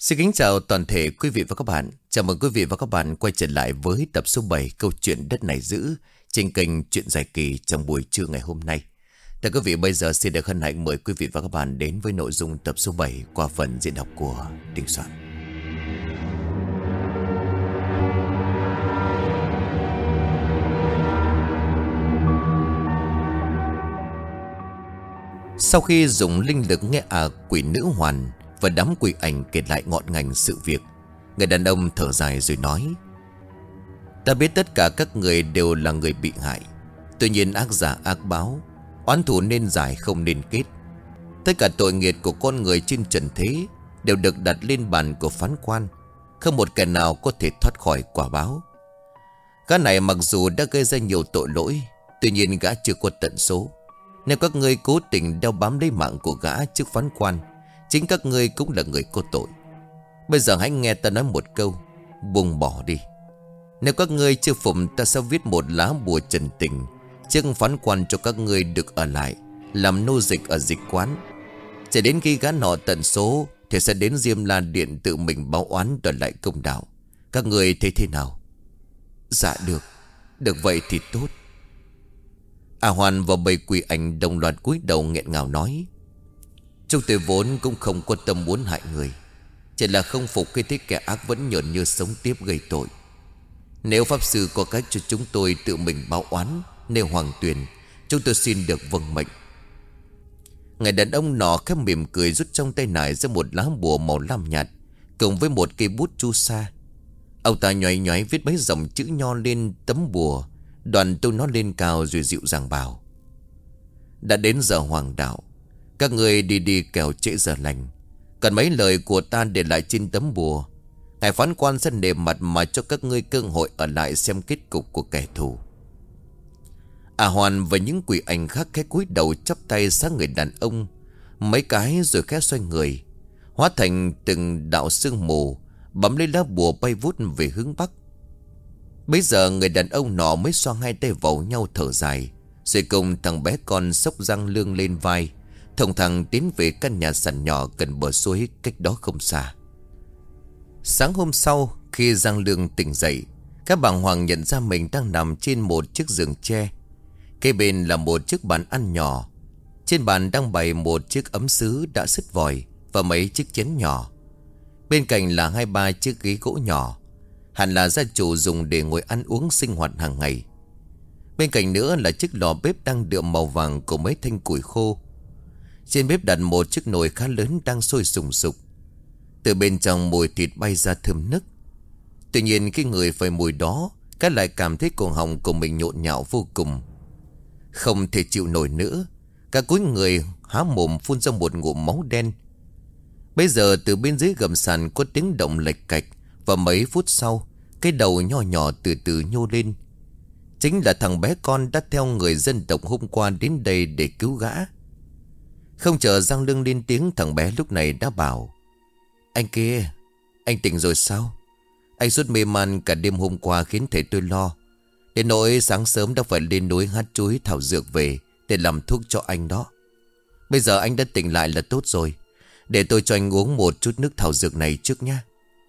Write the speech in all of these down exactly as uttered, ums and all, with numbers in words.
Xin kính chào toàn thể quý vị và các bạn. Chào mừng quý vị và các bạn quay trở lại với tập số bảy câu chuyện Đất Này Giữ trên kênh Chuyện Dài Kỳ trong buổi trưa ngày hôm nay. Thưa quý vị, bây giờ xin được hân hạnh mời quý vị và các bạn đến với nội dung tập số bảy qua phần diễn đọc của Đình Soạn. Sau khi dùng linh lực nghe ả quỷ nữ hoàn và đám quỷ ảnh kể lại ngọn ngành sự việc, người đàn ông thở dài rồi nói: Ta biết tất cả các người đều là người bị hại. Tuy nhiên ác giả ác báo, oán thù nên giải không nên kết. Tất cả tội nghiệp của con người trên trần thế đều được đặt lên bàn của phán quan. Không một kẻ nào có thể thoát khỏi quả báo. Gã này mặc dù đã gây ra nhiều tội lỗi, tuy nhiên gã chưa có tận số. Nếu các ngươi cố tình đeo bám lấy mạng của gã trước phán quan, chính các ngươi cũng là người có tội. Bây giờ hãy nghe ta nói một câu: buông bỏ đi. Nếu các ngươi chưa phụng, ta sẽ viết một lá bùa trần tình trước phán quan cho các ngươi được ở lại làm nô dịch ở dịch quán. Chỉ đến khi gã nọ tận số thì sẽ đến Diêm La Điện tự mình báo oán đòi lại công đạo. Các ngươi thấy thế nào? Dạ được. Được vậy thì tốt. A Hoàn và bầy quỷ ảnh đồng loạt cúi đầu nghẹn ngào nói: Chúng tôi vốn cũng không có tâm muốn hại người, chỉ là không phục khi thấy kẻ ác vẫn nhởn như sống tiếp gây tội. Nếu pháp sư có cách cho chúng tôi tự mình báo oán nêu hoàng tuyền, chúng tôi xin được vâng mệnh. Người đàn ông nọ khẽ mỉm cười, rút trong tay nải ra một lá bùa màu lam nhạt cùng với một cây bút chu sa. Ông ta nhoáy nhoáy viết mấy dòng chữ nho lên tấm bùa, đoàn tô nó lên cao rồi dịu dàng bảo: Đã đến giờ hoàng đạo, các người đi đi kẻo trễ giờ lành. Cần mấy lời của ta để lại trên tấm bùa. Ngài phán quan sẽ nề mặt mà cho các ngươi cơ hội ở lại xem kết cục của kẻ thù. À Hoàn và những quỷ ảnh khác khẽ cúi đầu chắp tay sang người đàn ông mấy cái rồi khẽ xoay người, hóa thành từng đạo sương mù bấm lấy lá bùa bay vút về hướng bắc. Bây giờ người đàn ông nọ mới xoa hai tay vào nhau thở dài, rồi cùng thằng bé con xốc răng lương lên vai, thong thẳng tiến về căn nhà sàn nhỏ gần bờ suối cách đó không xa. Sáng hôm sau, khi Giang Lương tỉnh dậy, các bàng hoàng nhận ra mình đang nằm trên một chiếc giường tre. Kế bên là một chiếc bàn ăn nhỏ. Trên bàn đang bày một chiếc ấm sứ đã sứt vòi và mấy chiếc chén nhỏ. Bên cạnh là hai ba chiếc ghế gỗ nhỏ, hẳn là gia chủ dùng để ngồi ăn uống sinh hoạt hàng ngày. Bên cạnh nữa là chiếc lò bếp đang đượm màu vàng của mấy thanh củi khô. Trên bếp đặt một chiếc nồi khá lớn đang sôi sùng sục. Từ bên trong mùi thịt bay ra thơm nức. Tuy nhiên khi người phải mùi đó, các lại cảm thấy cổ họng của mình nhộn nhạo vô cùng. Không thể chịu nổi nữa, cả cúi người há mồm phun ra một ngụm máu đen. Bây giờ từ bên dưới gầm sàn có tiếng động lệch cạch, và mấy phút sau, cái đầu nho nhỏ từ từ nhô lên. Chính là thằng bé con đã theo người dân tộc hôm qua đến đây để cứu gã. Không chờ Giang Lương lên tiếng, thằng bé lúc này đã bảo: Anh kia, anh tỉnh rồi sao? Anh suốt mê man cả đêm hôm qua khiến thầy tôi lo. Đến nỗi sáng sớm đã phải lên núi hái chuối thảo dược về để làm thuốc cho anh đó. Bây giờ anh đã tỉnh lại là tốt rồi. Để tôi cho anh uống một chút nước thảo dược này trước nha.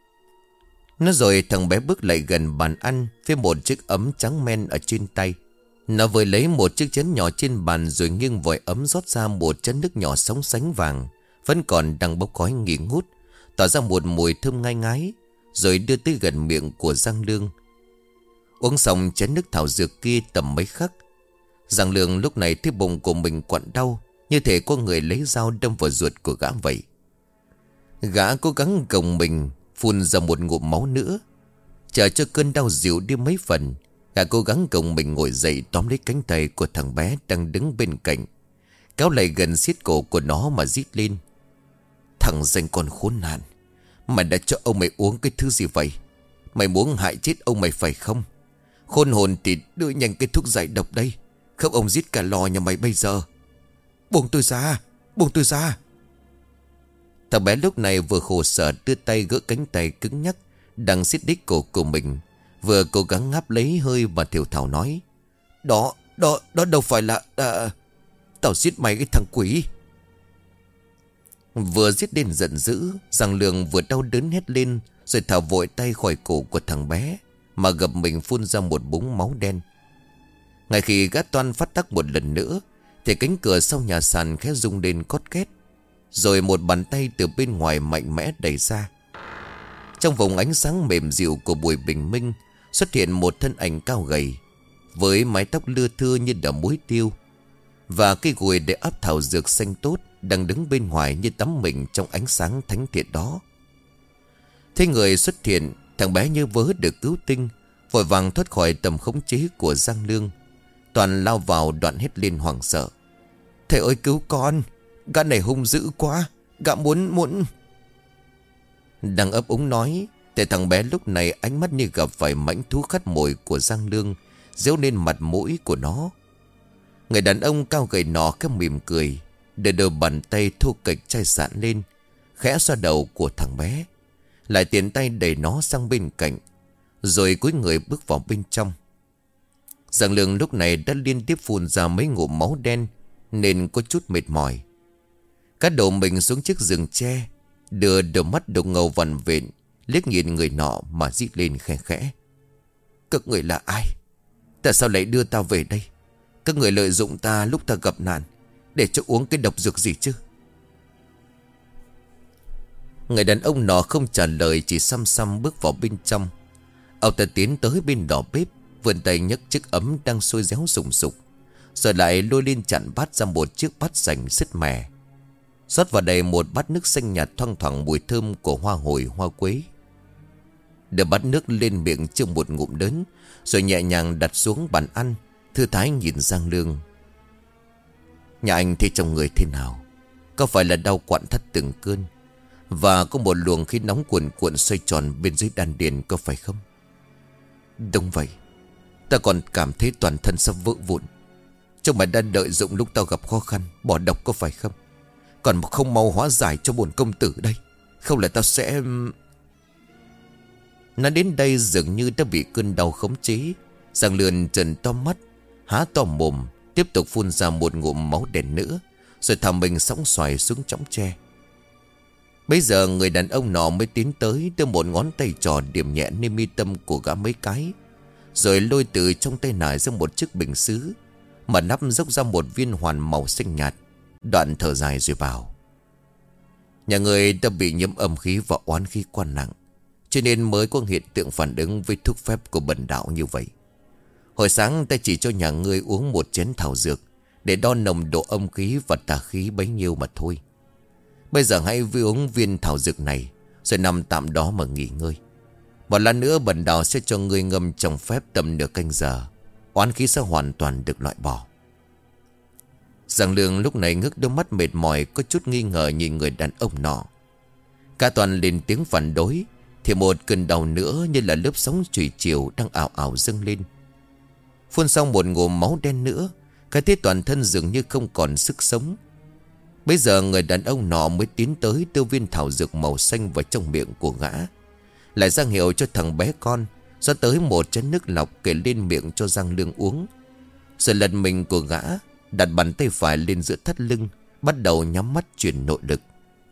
Nói rồi thằng bé bước lại gần bàn ăn với một chiếc ấm trắng men ở trên tay. Nó vừa lấy một chiếc chén nhỏ trên bàn rồi nghiêng vòi ấm rót ra một chén nước nhỏ sóng sánh vàng, vẫn còn đang bốc khói nghi ngút, tỏa ra một mùi thơm ngai ngái, rồi đưa tới gần miệng của Giang Lương. Uống xong chén nước thảo dược kia tầm mấy khắc, Giang Lương lúc này thấy bụng của mình quặn đau, như thể có người lấy dao đâm vào ruột của gã vậy. Gã cố gắng gồng mình phun ra một ngụm máu nữa. Chờ cho cơn đau dịu đi mấy phần, gã cố gắng gồng mình ngồi dậy, tóm lấy cánh tay của thằng bé đang đứng bên cạnh, kéo lại gần siết cổ của nó mà rít lên: Thằng danh con khốn nạn, mày đã cho ông mày uống cái thứ gì vậy? Mày muốn hại chết ông mày phải không? Khôn hồn thì đưa nhanh cái thuốc giải độc đây, không ông giết cả lò nhà mày bây giờ. Buông tôi ra, buông tôi ra. Thằng bé lúc này vừa khổ sở đưa tay gỡ cánh tay cứng nhắc đang siết đích cổ của mình, vừa cố gắng ngáp lấy hơi và thều thào nói: Đó, đó, đó đâu phải là... À... Tao giết mày cái thằng quỷ. Vừa giết đến giận dữ, Giang Lương vừa đau đớn hét lên, rồi thả vội tay khỏi cổ của thằng bé, mà gập mình phun ra một búng máu đen. Ngay khi gã Toan phát tắc một lần nữa, thì cánh cửa sau nhà sàn khẽ rung lên cót két, rồi một bàn tay từ bên ngoài mạnh mẽ đẩy ra. Trong vùng ánh sáng mềm dịu của buổi bình minh, xuất hiện một thân ảnh cao gầy, với mái tóc lưa thưa như đỏ muối tiêu, và cây gùi để ấp thảo dược xanh tốt đang đứng bên ngoài như tắm mình trong ánh sáng thánh thiện đó. Thấy người xuất hiện, thằng bé như vớ được cứu tinh, vội vàng thoát khỏi tầm khống chế của Giang Lương. Toàn lao vào đoạn hét lên hoảng sợ: "Thầy ơi cứu con! Gã này hung dữ quá! Gã muốn muốn..." Đang ấp úng nói, thì thằng bé lúc này ánh mắt như gặp phải mãnh thú khát mồi của Giang Lương giễu lên mặt mũi của nó. Người đàn ông cao gầy nọ khẽ mỉm cười, để đôi bàn tay thô kệch chai sạn lên, khẽ xoa đầu của thằng bé, lại tiện tay đẩy nó sang bên cạnh, rồi cúi người bước vào bên trong. Giang Lương lúc này đã liên tiếp phun ra mấy ngụm máu đen, nên có chút mệt mỏi. Cát đổ mình xuống chiếc giường tre, đưa đôi mắt đục ngầu vằn vện liếc nhìn người nọ mà rít lên khẽ khẽ: "Các người là ai? Tại sao lại đưa tao về đây? Các người lợi dụng ta lúc ta gặp nạn để cho uống cái độc dược gì chứ?" Người đàn ông nọ không trả lời, chỉ xăm xăm bước vào bên trong. Ông ta tiến tới bên đỏ bếp, vươn tay nhấc chiếc ấm đang sôi réo sùng sục, rồi lại lôi lên chặn bát ra một chiếc bát sành sứt mẻ, rót vào đầy một bát nước xanh nhạt thoang thoảng mùi thơm của hoa hồi hoa quế. Đưa bát nước lên miệng chưa một ngụm lớn, rồi nhẹ nhàng đặt xuống bàn ăn, thư thái nhìn Giang Lương: "Nhà anh thấy trong người thế nào? Có phải là đau quặn thắt từng cơn, và có một luồng khí nóng cuồn cuộn xoay tròn bên dưới đan điền có phải không?" "Đúng vậy. Ta còn cảm thấy toàn thân sắp vỡ vụn. Trông mày đang đợi dụng lúc tao gặp khó khăn bỏ độc có phải không? Còn không mau hóa giải cho bổn công tử đây, không là tao sẽ..." Nói đến đây dường như đã bị cơn đau khống chế. Giang Lương trợn to mắt, há to mồm, tiếp tục phun ra một ngụm máu đen nữa, rồi thả mình sóng xoài xuống chõng tre. Bây giờ người đàn ông nọ mới tiến tới, đưa một ngón tay trò điểm nhẹ lên mi tâm của gã mấy cái, rồi lôi từ trong tay nải ra một chiếc bình sứ, mà nắp dốc ra một viên hoàn màu xanh nhạt, đoạn thở dài rồi bảo: "Nhà người đã bị nhiễm âm khí và oán khí quá nặng, cho nên mới có hiện tượng phản ứng với thuốc phép của bần đạo như vậy. Hồi sáng ta chỉ cho nhà ngươi uống một chén thảo dược để đo nồng độ âm khí và tà khí bấy nhiêu mà thôi. Bây giờ hãy vi uống viên thảo dược này, rồi nằm tạm đó mà nghỉ ngơi. Một lát nữa bần đạo sẽ cho ngươi ngâm trong phép tầm nửa canh giờ, oán khí sẽ hoàn toàn được loại bỏ." Giang Lương lúc này ngước đôi mắt mệt mỏi, có chút nghi ngờ nhìn người đàn ông nọ. Cả toàn lên tiếng phản đối, thì một cơn đau nữa như là lớp sóng chủy chiều đang ảo ảo dâng lên. Phun xong một ngụm máu đen nữa, cái thế toàn thân dường như không còn sức sống. Bây giờ người đàn ông nọ mới tiến tới đưa viên thảo dược màu xanh vào trong miệng của gã, lại ra hiệu cho thằng bé con rót tới một chén nước lọc kể lên miệng cho Giang Lương uống. Rồi lật mình của gã, đặt bàn tay phải lên giữa thắt lưng, bắt đầu nhắm mắt truyền nội lực.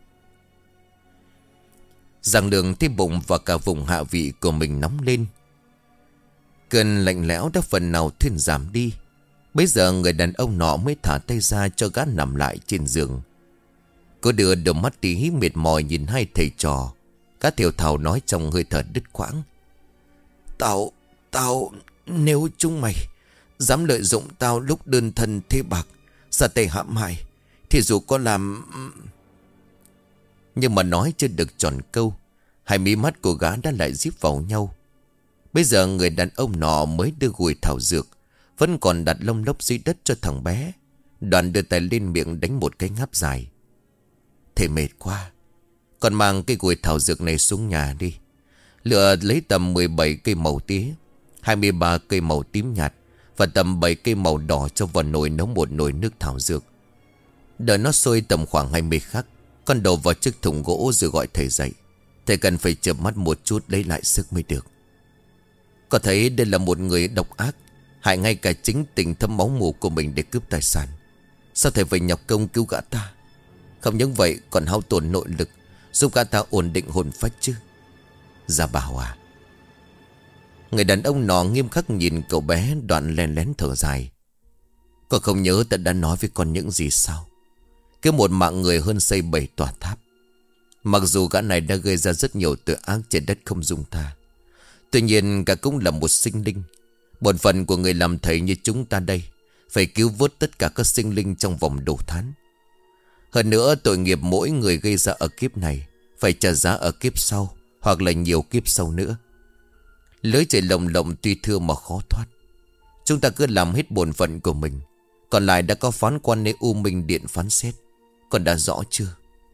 Giang Lương thấy bụng và cả vùng hạ vị của mình nóng lên. Cơn lạnh lẽo đã phần nào thuyên giảm đi. Bây giờ người đàn ông nọ mới thả tay ra cho gã nằm lại trên giường. Cô đưa đôi mắt tí mệt mỏi nhìn hai thầy trò. Gã thiểu thào nói trong hơi thở đứt quãng: Tao, tao, nếu chúng mày dám lợi dụng tao lúc đơn thân thế bạc, ra tay hãm hại, thì dù có làm..." Nhưng mà nói chưa được tròn câu, hai mí mắt của gã đã lại díp vào nhau. Bây giờ người đàn ông nọ mới đưa gùi thảo dược, vẫn còn đặt lông lốc dưới đất cho thằng bé. Đoàn đưa tay lên miệng đánh một cái ngáp dài. "Thầy mệt quá, còn mang cái gùi thảo dược này xuống nhà đi. Lựa lấy tầm mười bảy cây màu tía, hai mươi ba cây màu tím nhạt, và tầm bảy cây màu đỏ cho vào nồi nấu một nồi nước thảo dược. Đợi nó sôi tầm khoảng hai mươi khắc, con đổ vào chiếc thùng gỗ rồi gọi thầy dậy. Thầy cần phải chợp mắt một chút lấy lại sức mới được. Có thấy đây là một người độc ác, hại ngay cả chính tình thâm máu mủ của mình để cướp tài sản. Sao thầy phải nhọc công cứu gã ta? Không những vậy còn hao tổn nội lực, giúp gã ta ổn định hồn phách chứ. Gia Bảo à. Người đàn ông nọ nghiêm khắc nhìn cậu bé, đoạn len lén thở dài. Con không nhớ ta đã nói với con những gì sao? Cứ một mạng người hơn xây bảy tòa tháp. Mặc dù gã này đã gây ra rất nhiều tội ác trên đất không dung tha, tuy nhiên gã cũng là một sinh linh. Bổn phận của người làm thầy như chúng ta đây phải cứu vớt tất cả các sinh linh trong vòng đồ tháng. Hơn nữa tội nghiệp mỗi người gây ra ở kiếp này phải trả giá ở kiếp sau, hoặc là nhiều kiếp sau nữa. Lưới trời lồng lộng tuy thưa mà khó thoát. Chúng ta cứ làm hết bổn phận của mình, còn lại đã có phán quan nơi U Minh Điện phán xét. Con đã rõ chưa?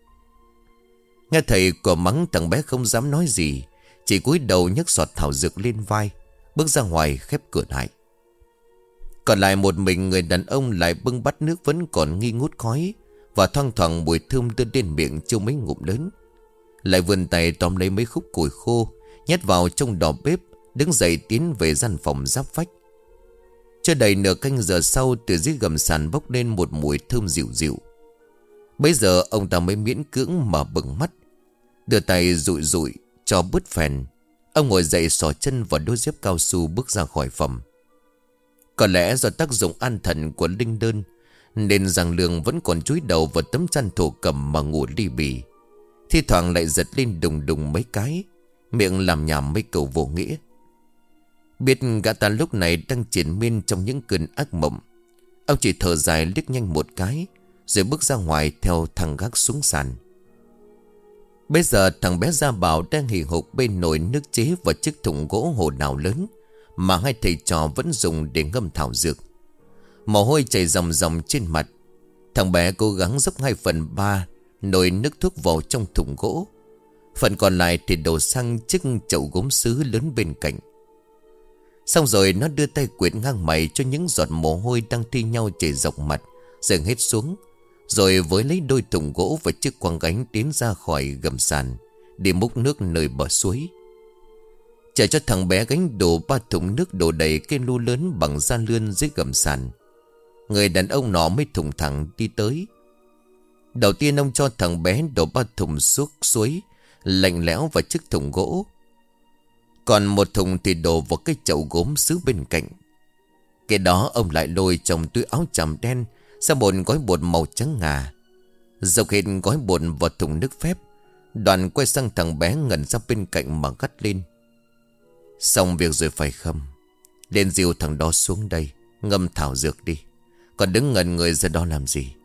Nghe thầy của mắng, thằng bé không dám nói gì, chỉ cúi đầu nhấc sọt thảo dược lên vai, bước ra ngoài khép cửa lại. Còn lại một mình người đàn ông lại bưng bát nước vẫn còn nghi ngút khói, và thoang thoảng mùi thơm đưa đến miệng chưa mấy ngụm lớn. Lại vươn tay tóm lấy mấy khúc củi khô, nhét vào trong đỏ bếp, đứng dậy tiến về gian phòng giáp vách. Chưa đầy nửa canh giờ sau, từ dưới gầm sàn bốc lên một mùi thơm dịu dịu. Bấy giờ ông ta mới miễn cưỡng mở bừng mắt, đưa tay dụi dụi cho bứt phèn. Ông ngồi dậy xỏ chân vào đôi dép cao su bước ra khỏi phòng. Có lẽ do tác dụng an thần của linh đơn, nên Giang Lương vẫn còn chúi đầu vào tấm chăn thổ cẩm mà ngủ li bì. Thi thoảng lại giật lên đùng đùng mấy cái, miệng làm nhảm mấy câu vô nghĩa. Biết gã ta lúc này đang triền miên trong những cơn ác mộng, ông chỉ thở dài liếc nhanh một cái, rồi bước ra ngoài theo thằng gác xuống sàn. Bây giờ thằng bé Gia Bảo đang hì hục bên nồi nước chế và chiếc thùng gỗ hồ nào lớn mà hai thầy trò vẫn dùng để ngâm thảo dược. Mồ hôi chảy ròng ròng trên mặt. Thằng bé cố gắng dốc hai phần ba nồi nước thuốc vào trong thùng gỗ, phần còn lại thì đổ sang chiếc chậu gốm sứ lớn bên cạnh. Xong rồi nó đưa tay quệt ngang mày cho những giọt mồ hôi đang thi nhau chảy dọc mặt dần hết xuống, rồi với lấy đôi thùng gỗ và chiếc quăng gánh tiến ra khỏi gầm sàn để múc nước nơi bờ suối. Chờ cho thằng bé gánh đổ ba thùng nước đổ đầy cái lu lớn bằng da lươn dưới gầm sàn, người đàn ông nọ mới thùng thẳng đi tới. Đầu tiên ông cho thằng bé đổ ba thùng xuống suối lạnh lẽo vào chiếc thùng gỗ, còn một thùng thì đổ vào cái chậu gốm sứ bên cạnh. Cái đó ông lại lôi trong túi áo chàm đen ra một gói bột màu trắng ngà, dốc hết gói bột vào thùng nước phép, đoạn quay sang thằng bé ngẩn ra bên cạnh mà gắt lên. Xong việc rồi phải không? Lên dìu thằng đó xuống đây, ngâm thảo dược đi, còn đứng ngẩn người ra đó làm gì?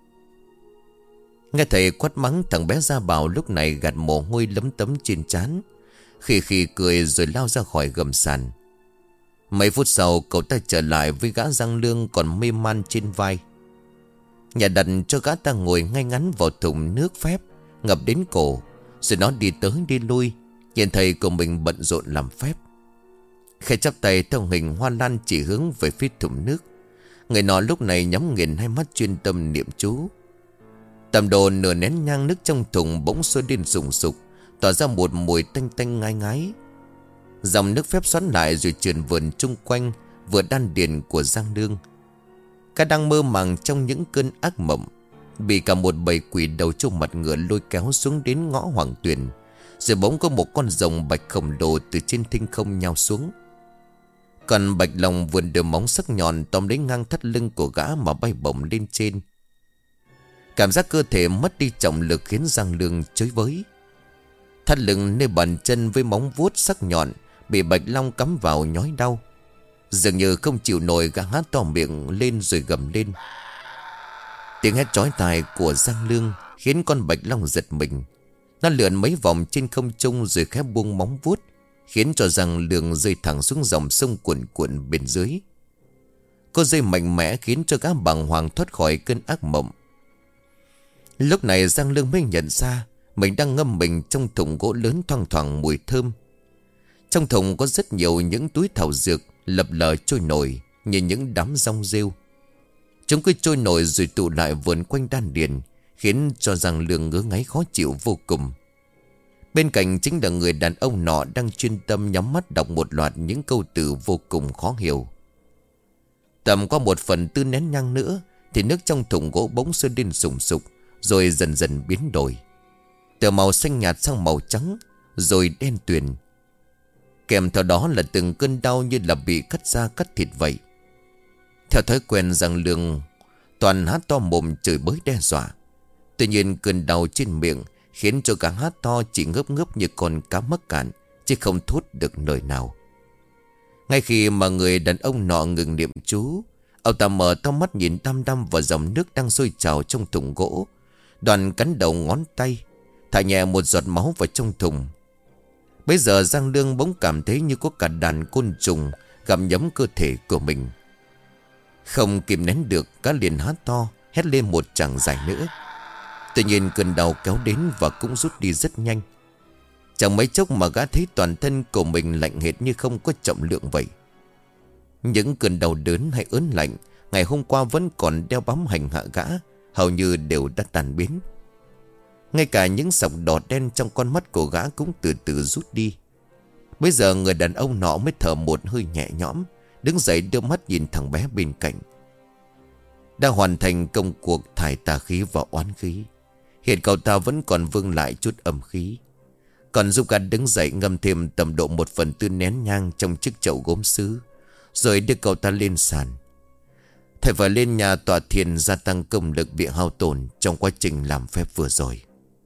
Nghe thầy quát mắng, thằng bé Gia Bảo lúc này gạt mồ hôi lấm tấm trên trán, khì khì cười rồi lao ra khỏi gầm sàn. Mấy phút sau cậu ta trở lại với gã Giang Lương còn mê man trên vai. Nhà đặt cho gã ta ngồi ngay ngắn vào thùng nước phép ngập đến cổ, rồi nó đi tới đi lui, nhìn thầy của mình bận rộn làm phép. Khẽ chắp tay theo hình hoa lan chỉ hướng về phía thùng nước. Người nọ lúc này nhắm nghiền hai mắt chuyên tâm niệm chú. Tầm đồ nửa nén nhang nước trong thùng bỗng sôi lên sùng sục, tỏa ra một mùi tanh tanh ngai ngái. Dòng nước phép xoắn lại rồi trườn vườn chung quanh vừa đan điền của Giang Lương. Cả đang mơ màng trong những cơn ác mộng, bị cả một bầy quỷ đầu trâu mặt ngựa lôi kéo xuống đến ngõ Hoàng Tuyền. Rồi bỗng có một con rồng bạch khổng lồ từ trên thinh không nhào xuống. Còn bạch long vươn đôi móng sắc nhọn tóm lấy ngang thắt lưng của gã mà bay bổng lên trên. Cảm giác cơ thể mất đi trọng lực khiến Giang Lương chới với. Thắt lưng nơi bàn chân với móng vuốt sắc nhọn bị bạch long cắm vào nhói đau. Dường như không chịu nổi, gã há to miệng lên rồi gầm lên. Tiếng hét chói tai của Giang Lương khiến con bạch long giật mình. Nó lượn mấy vòng trên không trung rồi khẽ buông móng vuốt, khiến cho Giang Lương rơi thẳng xuống dòng sông cuồn cuộn bên dưới. Cô rơi mạnh mẽ khiến cho gã bàng hoàng thoát khỏi cơn ác mộng. Lúc này Giang Lương mới nhận ra mình đang ngâm mình trong thùng gỗ lớn thoang thoảng mùi thơm. Trong thùng có rất nhiều những túi thảo dược lập lờ trôi nổi như những đám rong rêu. Chúng cứ trôi nổi rồi tụ lại vườn quanh đan điền, khiến cho Giang Lương ngứa ngáy khó chịu vô cùng. Bên cạnh chính là người đàn ông nọ đang chuyên tâm nhắm mắt đọc một loạt những câu từ vô cùng khó hiểu. Tầm qua một phần tư nén nhang nữa thì nước trong thùng gỗ bỗng sôi lên sùng sục, rồi dần dần biến đổi, từ màu xanh nhạt sang màu trắng, rồi đen tuyền. Kèm theo đó là từng cơn đau như là bị cắt da cắt thịt vậy. Theo thói quen Giang Lương toàn há to mồm chửi bới đe dọa. Tuy nhiên cơn đau trên miệng khiến cho gã há to chỉ ngớp ngớp như con cá mắc cạn, chứ không thốt được lời nào. Ngay khi mà người đàn ông nọ ngừng niệm chú, ông ta mở to mắt nhìn đăm đăm vào dòng nước đang sôi trào trong thùng gỗ. Đoàn cắn đầu ngón tay, thả nhẹ một giọt máu vào trong thùng. Bây giờ Giang Lương bỗng cảm thấy như có cả đàn côn trùng gặm nhấm cơ thể của mình. Không kìm nén được, cá liền há to, hét lên một tràng dài nữa. Tuy nhiên cơn đau kéo đến và cũng rút đi rất nhanh. Chẳng mấy chốc mà gã thấy toàn thân của mình lạnh hệt như không có trọng lượng vậy. Những cơn đau đớn hay ớn lạnh ngày hôm qua vẫn còn đeo bám hành hạ gã hầu như đều đã tan biến. Ngay cả những sọc đỏ đen trong con mắt của gã cũng từ từ rút đi. Bây giờ người đàn ông nọ mới thở một hơi nhẹ nhõm, đứng dậy đưa mắt nhìn thằng bé bên cạnh. Đã hoàn thành công cuộc thải tà khí và oán khí, hiện cậu ta vẫn còn vương lại chút âm khí. Còn giúp gã đứng dậy ngâm thêm tầm độ một phần tư nén nhang trong chiếc chậu gốm sứ, rồi đưa cậu ta lên sàn. Thầy phải lên nhà tọa thiền gia tăng công lực bị hao tổn trong quá trình làm phép vừa rồi.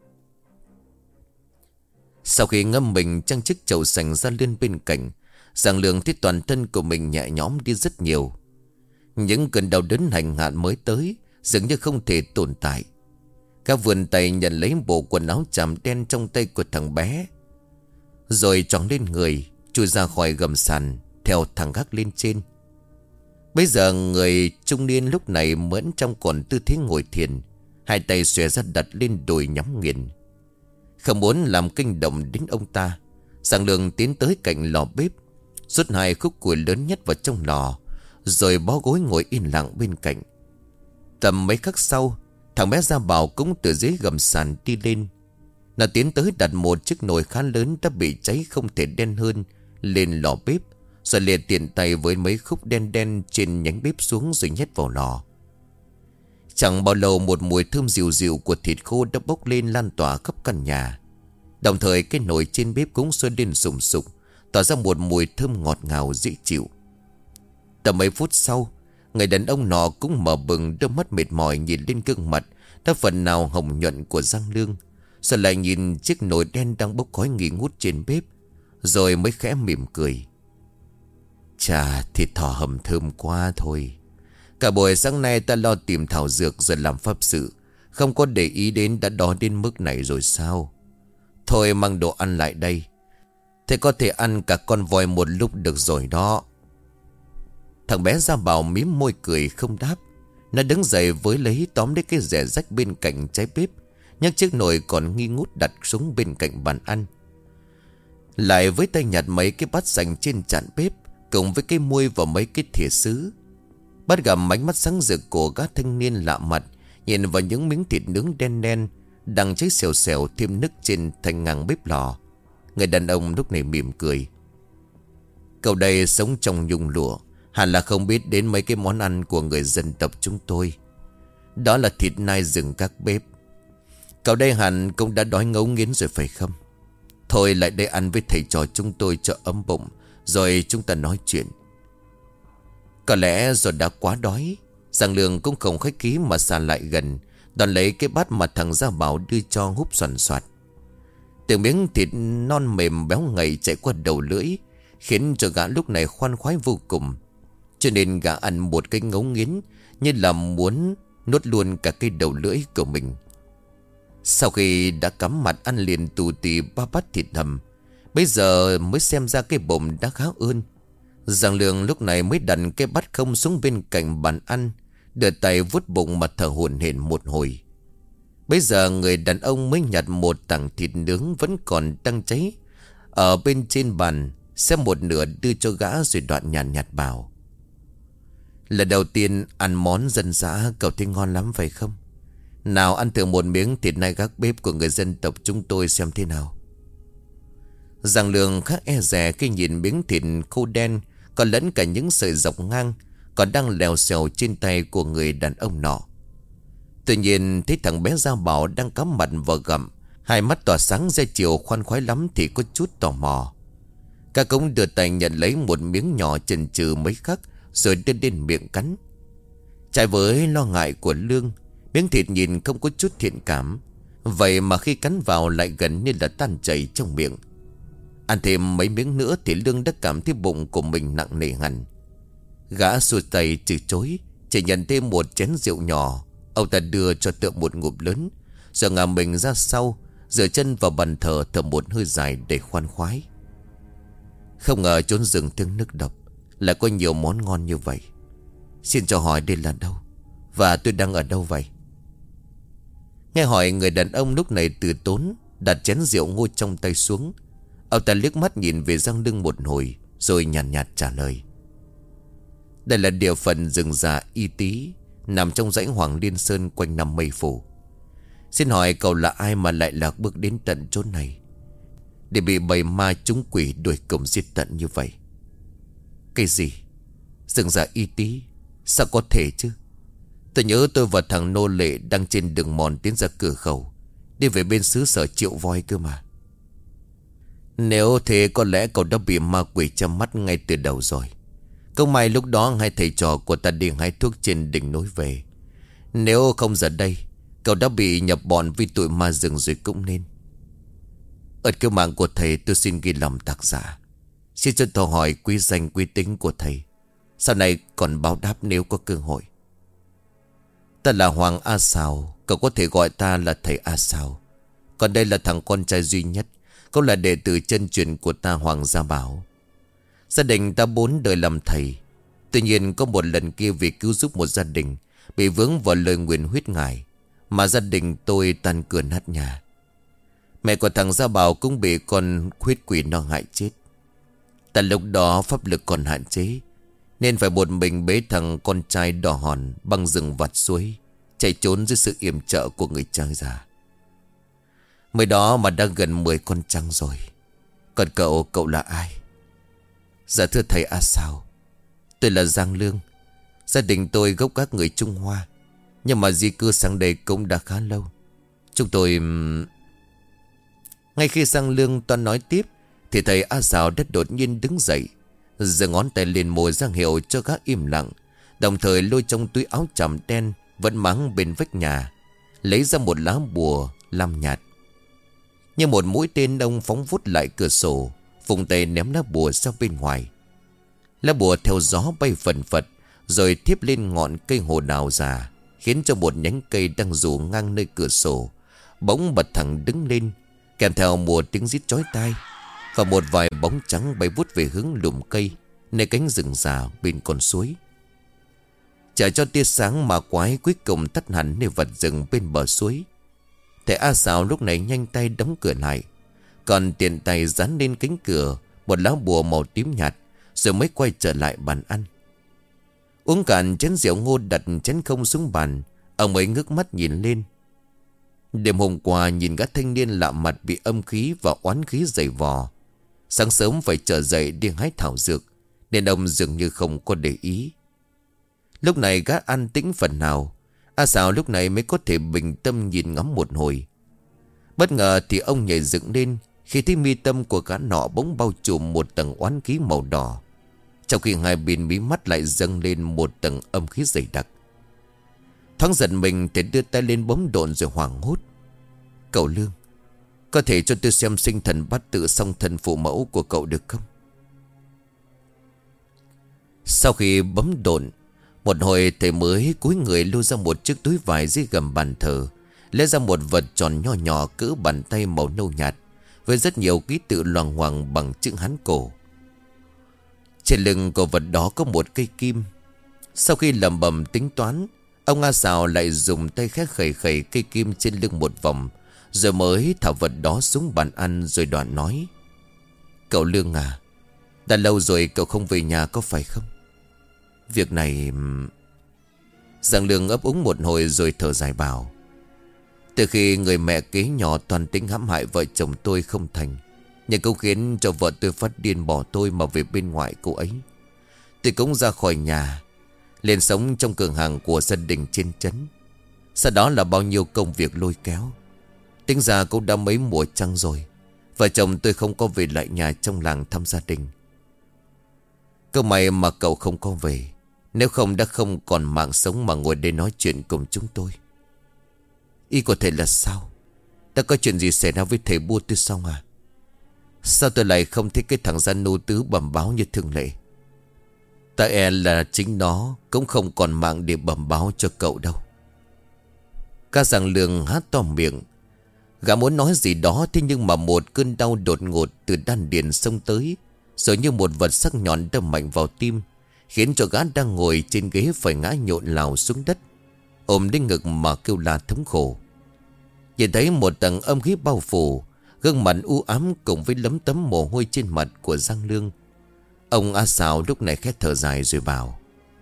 Sau khi ngâm mình trong chiếc chậu sành ra lên bên cạnh, Giang Lương thấy toàn thân của mình nhẹ nhõm đi rất nhiều. Những cơn đau đớn hành hạ mới tới dường như không thể tồn tại. Các vươn tay nhận lấy bộ quần áo chàm đen trong tay của thằng bé, rồi choàng lên người, chui ra khỏi gầm sàn theo thằng gác lên trên. Bây giờ người trung niên lúc này vẫn trong còn tư thế ngồi thiền, hai tay xòe ra đặt lên đùi nhắm nghiền. Không muốn làm kinh động đến ông ta, Giang Lương tiến tới cạnh lò bếp, rút hai khúc củi lớn nhất vào trong lò, rồi bó gối ngồi yên lặng bên cạnh. Tầm mấy khắc sau, thằng bé Gia Bảo cũng từ dưới gầm sàn đi lên. Nó tiến tới đặt một chiếc nồi khá lớn đã bị cháy không thể đen hơn lên lò bếp, rồi liền tiện tay với mấy khúc đen đen trên nhánh bếp xuống rồi nhét vào lò. Chẳng bao lâu một mùi thơm dịu dịu của thịt khô đã bốc lên lan tỏa khắp căn nhà. Đồng thời cái nồi trên bếp cũng sôi lên sùng sục, tỏa ra một mùi thơm ngọt ngào dễ chịu. Tầm mấy phút sau, người đàn ông nọ cũng mở bừng đôi mắt mệt mỏi nhìn lên gương mặt đã phần nào hồng nhuận của Giang Lương, rồi lại nhìn chiếc nồi đen đang bốc khói nghi ngút trên bếp, rồi mới khẽ mỉm cười. Chà, thịt thỏ hầm thơm quá thôi. Cả buổi sáng nay ta lo tìm thảo dược rồi làm pháp sự, không có để ý đến đã đói đến mức này rồi sao? Thôi mang đồ ăn lại đây, thế có thể ăn cả con voi một lúc được rồi đó. Thằng bé Gia Bảo mím môi cười không đáp. Nó đứng dậy với lấy tóm lấy cái rẻ rách bên cạnh trái bếp, nhấc chiếc nồi còn nghi ngút đặt xuống bên cạnh bàn ăn. Lại với tay nhặt mấy cái bát sành trên chạn bếp, cùng với cái muôi và mấy cái thìa sứ. Bắt gặp ánh mắt sáng rực của gã thanh niên lạ mặt nhìn vào những miếng thịt nướng đen đen đang cháy xèo xèo thêm nức trên thành ngang bếp lò. Người đàn ông lúc này mỉm cười. Cậu đây sống trong nhung lụa, hẳn là không biết đến mấy cái món ăn của người dân tộc chúng tôi. Đó là thịt nai rừng các bếp. Cậu đây hẳn cũng đã đói ngấu nghiến rồi phải không? Thôi lại đây ăn với thầy trò chúng tôi cho ấm bụng, rồi chúng ta nói chuyện. Có lẽ do đã quá đói, Giang Lương cũng không khách khí mà sàn lại gần, đón lấy cái bát mà thằng Gia Bảo đưa cho húp xoàn xoạt. Từng miếng thịt non mềm béo ngậy chạy qua đầu lưỡi, khiến cho gã lúc này khoan khoái vô cùng. Cho nên gã ăn một cái ngấu nghiến, như là muốn nuốt luôn cả cái đầu lưỡi của mình. Sau khi đã cắm mặt ăn liền tù tì ba bát thịt hầm, bây giờ mới xem ra cái bụng đã khá ơn. Giang Lương lúc này mới đặt cái bát không xuống bên cạnh bàn ăn, đưa tay vuốt bụng mà thở hổn hển một hồi. Bây giờ người đàn ông mới nhặt một tảng thịt nướng vẫn còn đang cháy ở bên trên bàn, xem một nửa đưa cho gã rồi đoạn nhàn nhạt, nhạt bảo: Lần đầu tiên ăn món dân dã, cậu thấy ngon lắm phải không? Nào ăn thử một miếng thịt nai gác bếp của người dân tộc chúng tôi xem thế nào. Giang Lương khá e dè khi nhìn miếng thịt khô đen, còn lẫn cả những sợi dọc ngang còn đang lèo xèo trên tay của người đàn ông nọ. Tuy nhiên thấy thằng bé Gia Bảo đang cắm mặt vào gặm, hai mắt tỏa sáng ra chiều khoan khoái lắm, thì có chút tò mò. Cả cũng đưa tay nhận lấy một miếng nhỏ, chần chừ mấy khắc rồi đưa đến miệng cắn. Trái với lo ngại của Lương, miếng thịt nhìn không có chút thiện cảm, vậy mà khi cắn vào lại gần như là tan chảy trong miệng. Ăn thêm mấy miếng nữa thì Lương đã cảm thấy bụng của mình nặng nề hẳn. Gã xua tay từ chối, chỉ nhận thêm một chén rượu nhỏ. Ông ta đưa cho Tượng một ngụm lớn, rồi ngả mình ra sau, dựa chân vào bàn thờ, thở một hơi dài để khoan khoái. Không ngờ chốn rừng thương nước độc lại có nhiều món ngon như vậy. Xin cho hỏi đây là đâu, và tôi đang ở đâu vậy? Nghe hỏi, người đàn ông lúc này từ tốn đặt chén rượu ngô trong tay xuống. Ông ta liếc mắt nhìn về Giang Lương một hồi, rồi nhàn nhạt, nhạt trả lời. Đây là địa phận rừng già Y Tý, nằm trong dãy Hoàng Liên Sơn quanh năm mây phủ. Xin hỏi cậu là ai mà lại lạc bước đến tận chỗ này, để bị bầy ma chúng quỷ đuổi cùng giết tận như vậy? Cái gì? Rừng già Y Tý? Sao có thể chứ? Tôi nhớ tôi và thằng nô lệ đang trên đường mòn tiến ra cửa khẩu, đi về bên xứ sở Triệu Voi cơ mà. Nếu thế có lẽ cậu đã bị ma quỷ chăm mắt ngay từ đầu rồi. Không may lúc đó hai thầy trò của ta đi hái thuốc trên đỉnh núi về. Nếu không giờ đây, cậu đã bị nhập bọn với tụi ma rừng rồi cũng nên. Ở cứu mạng của thầy, tôi xin ghi lòng tác giả. Xin cho tôi hỏi quý danh quý tính của thầy, sau này còn báo đáp nếu có cơ hội. Ta là Hoàng A Sào, cậu có thể gọi ta là thầy A Sào. Còn đây là thằng con trai duy nhất, cũng là đệ tử chân truyền của ta, Hoàng Gia Bảo. Gia đình ta bốn đời làm thầy. Tuy nhiên có một lần kia vì cứu giúp một gia đình bị vướng vào lời nguyền huyết ngải, mà gia đình tôi tan cửa nát nhà. Mẹ của thằng Gia Bảo cũng bị con huyết quỷ nó hại chết. Tại lúc đó pháp lực còn hạn chế, nên phải một mình bế thằng con trai đỏ hòn băng rừng vạt suối, chạy trốn dưới sự yểm trợ của người cha già. Mới đó mà đã gần mười con trăng rồi. Còn cậu, cậu là ai? Dạ thưa thầy A Sào, tôi là Giang Lương. Gia đình tôi gốc các người Trung Hoa, nhưng mà di cư sang đây cũng đã khá lâu. Chúng tôi... Ngay khi Giang Lương toan nói tiếp thì thầy A Sào đã đột nhiên đứng dậy, giơ ngón tay lên môi ra hiệu cho gã im lặng, đồng thời lôi trong túi áo tràm đen vẫn máng bên vách nhà, lấy ra một lá bùa lam nhạt. Như một mũi tên, ông phóng vút lại cửa sổ, vùng tay ném lá bùa ra bên ngoài. Lá bùa theo gió bay phần phật, rồi thiếp lên ngọn cây hồ đào già, khiến cho một nhánh cây đang rủ ngang nơi cửa sổ bỗng bật thẳng đứng lên, kèm theo một tiếng rít chói tai, và một vài bóng trắng bay vút về hướng lùm cây nơi cánh rừng già bên con suối. Chờ cho tia sáng mà quái cuối cùng tắt hẳn nơi vật rừng bên bờ suối. Thầy A Sào lúc này nhanh tay đóng cửa lại, còn tiện tay dán lên cánh cửa một lá bùa màu tím nhạt, rồi mới quay trở lại bàn ăn. Uống cạn chén rượu ngô, đặt chén không xuống bàn, ông mới ngước mắt nhìn lên. Đêm hôm qua nhìn gã thanh niên lạ mặt bị âm khí và oán khí dày vò, sáng sớm phải trở dậy đi hái thảo dược, nên ông dường như không có để ý. Lúc này gã an tĩnh phần nào, A Sào lúc này mới có thể bình tâm nhìn ngắm một hồi. Bất ngờ thì ông nhảy dựng lên khi thấy mi tâm của gã nọ bỗng bao trùm một tầng oán khí màu đỏ, trong khi hai bên mí mắt lại dâng lên một tầng âm khí dày đặc. Thoáng giật mình thì đưa tay lên bấm độn rồi hoảng hốt. Cậu Lương, có thể cho tôi xem sinh thần bát tự song thân phụ mẫu của cậu được không? Sau khi bấm độn một hồi, thầy mới cúi người lôi ra một chiếc túi vải dưới gầm bàn thờ, lấy ra một vật tròn nho nhỏ cỡ bàn tay màu nâu nhạt, với rất nhiều ký tự loằng ngoằng bằng chữ Hán cổ. Trên lưng của vật đó có một cây kim. Sau khi lẩm bẩm tính toán, ông A Sào lại dùng tay khẽ khẩy khẩy cây kim trên lưng một vòng, rồi mới thả vật đó xuống bàn ăn, rồi đoạn nói: Cậu Lương à, đã lâu rồi cậu không về nhà có phải không? Việc này... Giang Lương ấp úng một hồi rồi thở dài bảo: Từ khi người mẹ kế nhỏ toàn tính hãm hại vợ chồng tôi không thành, nhưng cũng khiến cho vợ tôi phát điên bỏ tôi mà về bên ngoại cô ấy, tôi cũng ra khỏi nhà, lên sống trong cửa hàng của gia đình trên trấn. Sau đó là bao nhiêu công việc lôi kéo. Tính ra cũng đã mấy mùa trăng rồi. Vợ chồng tôi không có về lại nhà trong làng thăm gia đình. Cơ may mà cậu không có về. Nếu không đã không còn mạng sống mà ngồi đây nói chuyện cùng chúng tôi. Ý có thể là sao? Đã có chuyện gì xảy ra với thầy bua tôi xong à? Sao tôi lại không thấy cái thằng gian nô tứ bẩm báo như thường lệ? Tại e là chính nó cũng không còn mạng để bẩm báo cho cậu đâu. Ca Giang Lương há to miệng. Gã muốn nói gì đó, thế nhưng mà một cơn đau đột ngột từ đan điền xông tới, rồi như một vật sắc nhọn đâm mạnh vào tim, khiến cho gã đang ngồi trên ghế phải ngã nhộn lào xuống đất, ôm đến ngực mà kêu la thống khổ. Nhìn thấy một tầng âm khí bao phủ, gương mặt u ám cùng với lấm tấm mồ hôi trên mặt của Giang Lương, ông A Sào lúc này khẽ thở dài rồi bảo: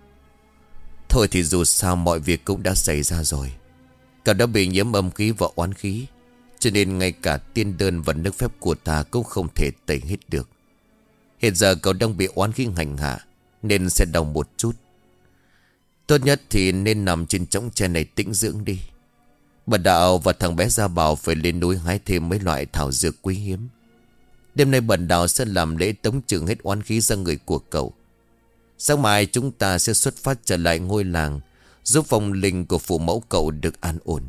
Thôi thì dù sao mọi việc cũng đã xảy ra rồi. Cậu đã bị nhiễm âm khí và oán khí, cho nên ngay cả tiên đơn và nước phép của ta cũng không thể tẩy hết được. Hiện giờ cậu đang bị oán khí hành hạ, nên sẽ đau một chút. Tốt nhất thì nên nằm trên chõng tre này tĩnh dưỡng đi. Bần đạo và thằng bé Gia Bảo phải lên núi hái thêm mấy loại thảo dược quý hiếm. Đêm nay bần đạo sẽ làm lễ tống trừng hết oán khí ra người của cậu. Sáng mai chúng ta sẽ xuất phát trở lại ngôi làng, giúp vong linh của phụ mẫu cậu được an ổn.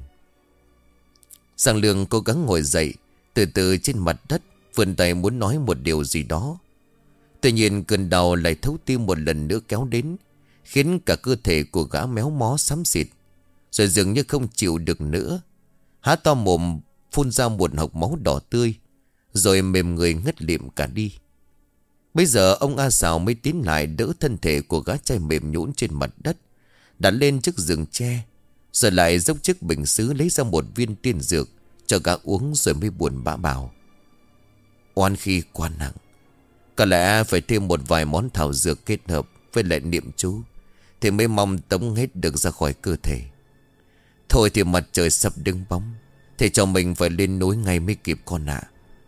Giang Lương cố gắng ngồi dậy, từ từ trên mặt đất, vươn tay muốn nói một điều gì đó. Tuy nhiên cơn đau lại thấu tim một lần nữa kéo đến, khiến cả cơ thể của gã méo mó xám xịt, rồi dường như không chịu được nữa. Há to mồm phun ra một hộc máu đỏ tươi, rồi mềm người ngất lịm cả đi. Bây giờ ông A Sào mới tiến lại đỡ thân thể của gã trai mềm nhũn trên mặt đất, đặt lên chiếc giường tre, rồi lại dốc chiếc bình sứ lấy ra một viên tiên dược cho gã uống, rồi mới buồn bã bảo: Oan khí quá nặng, có lẽ phải thêm một vài món thảo dược kết hợp với lại niệm chú thì mới mong tống hết được ra khỏi cơ thể. Thôi thì mặt trời sắp đứng bóng, thì cho mình phải lên núi ngay mới kịp con ạ.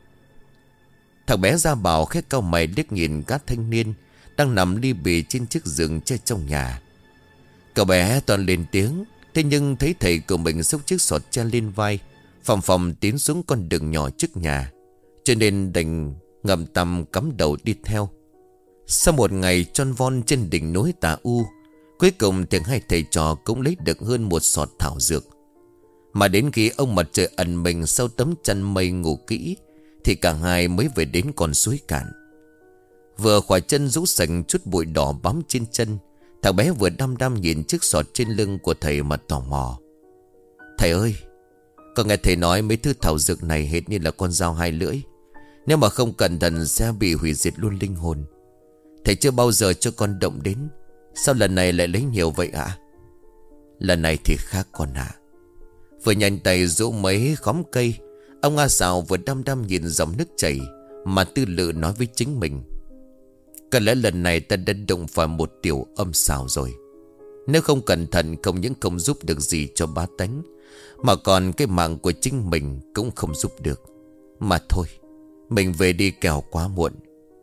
Thằng bé Gia Bảo khét cau mày liếc nhìn các thanh niên đang nằm li bì trên chiếc giường tre trong nhà. Cậu bé toàn lên tiếng, thế nhưng thấy thầy của mình xốc chiếc sọt tre lên vai, phòng phòng tiến xuống con đường nhỏ trước nhà, cho nên đành ngậm tằm cắm đầu đi theo. Sau một ngày tròn von trên đỉnh núi tà u, cuối cùng thì hai thầy trò cũng lấy được hơn một sọt thảo dược. Mà đến khi ông mặt trời ẩn mình sau tấm chăn mây ngủ kỹ, thì cả hai mới về đến con suối cạn. Vừa khỏi chân rũ sạch chút bụi đỏ bám trên chân, thằng bé vừa đăm đăm nhìn chiếc sọt trên lưng của thầy mà tò mò: Thầy ơi, con nghe thầy nói mấy thứ thảo dược này hết như là con dao hai lưỡi, nếu mà không cẩn thận sẽ bị hủy diệt luôn linh hồn. Thầy chưa bao giờ cho con động đến, sao lần này lại lấy nhiều vậy ạ? Lần này thì khác con ạ. Vừa nhanh tay rũ mấy khóm cây, ông A Sào vừa đăm đăm nhìn dòng nước chảy mà tư lự nói với chính mình: Có lẽ lần này ta đã đụng phải một tiểu âm xào rồi. Nếu không cẩn thận không những không giúp được gì cho bá tánh, mà còn cái mạng của chính mình cũng không giúp được. Mà thôi, mình về đi kẻo quá muộn.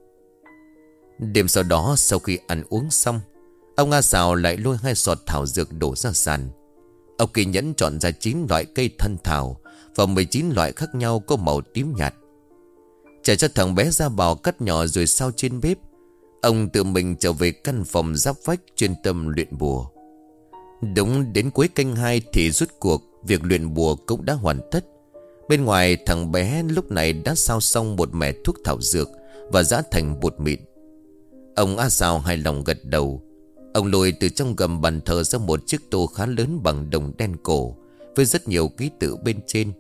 Đêm sau đó, sau khi ăn uống xong, ông A Sào lại lôi hai sọt thảo dược đổ ra sàn. Ông kỳ nhẫn chọn ra chín loại cây thân thảo và mười chín loại khác nhau có màu tím nhạt, trả cho thằng bé Gia Bảo cắt nhỏ rồi sao trên bếp. Ông tự mình trở về căn phòng giáp vách chuyên tâm luyện bùa. Đúng đến cuối canh hai thì rút cuộc việc luyện bùa cũng đã hoàn tất. Bên ngoài thằng bé lúc này đã sao xong một mẻ thuốc thảo dược và giã thành bột mịn. Ông A Sào hài lòng gật đầu. Ông lôi từ trong gầm bàn thờ ra một chiếc tô khá lớn bằng đồng đen cổ với rất nhiều ký tự bên trên.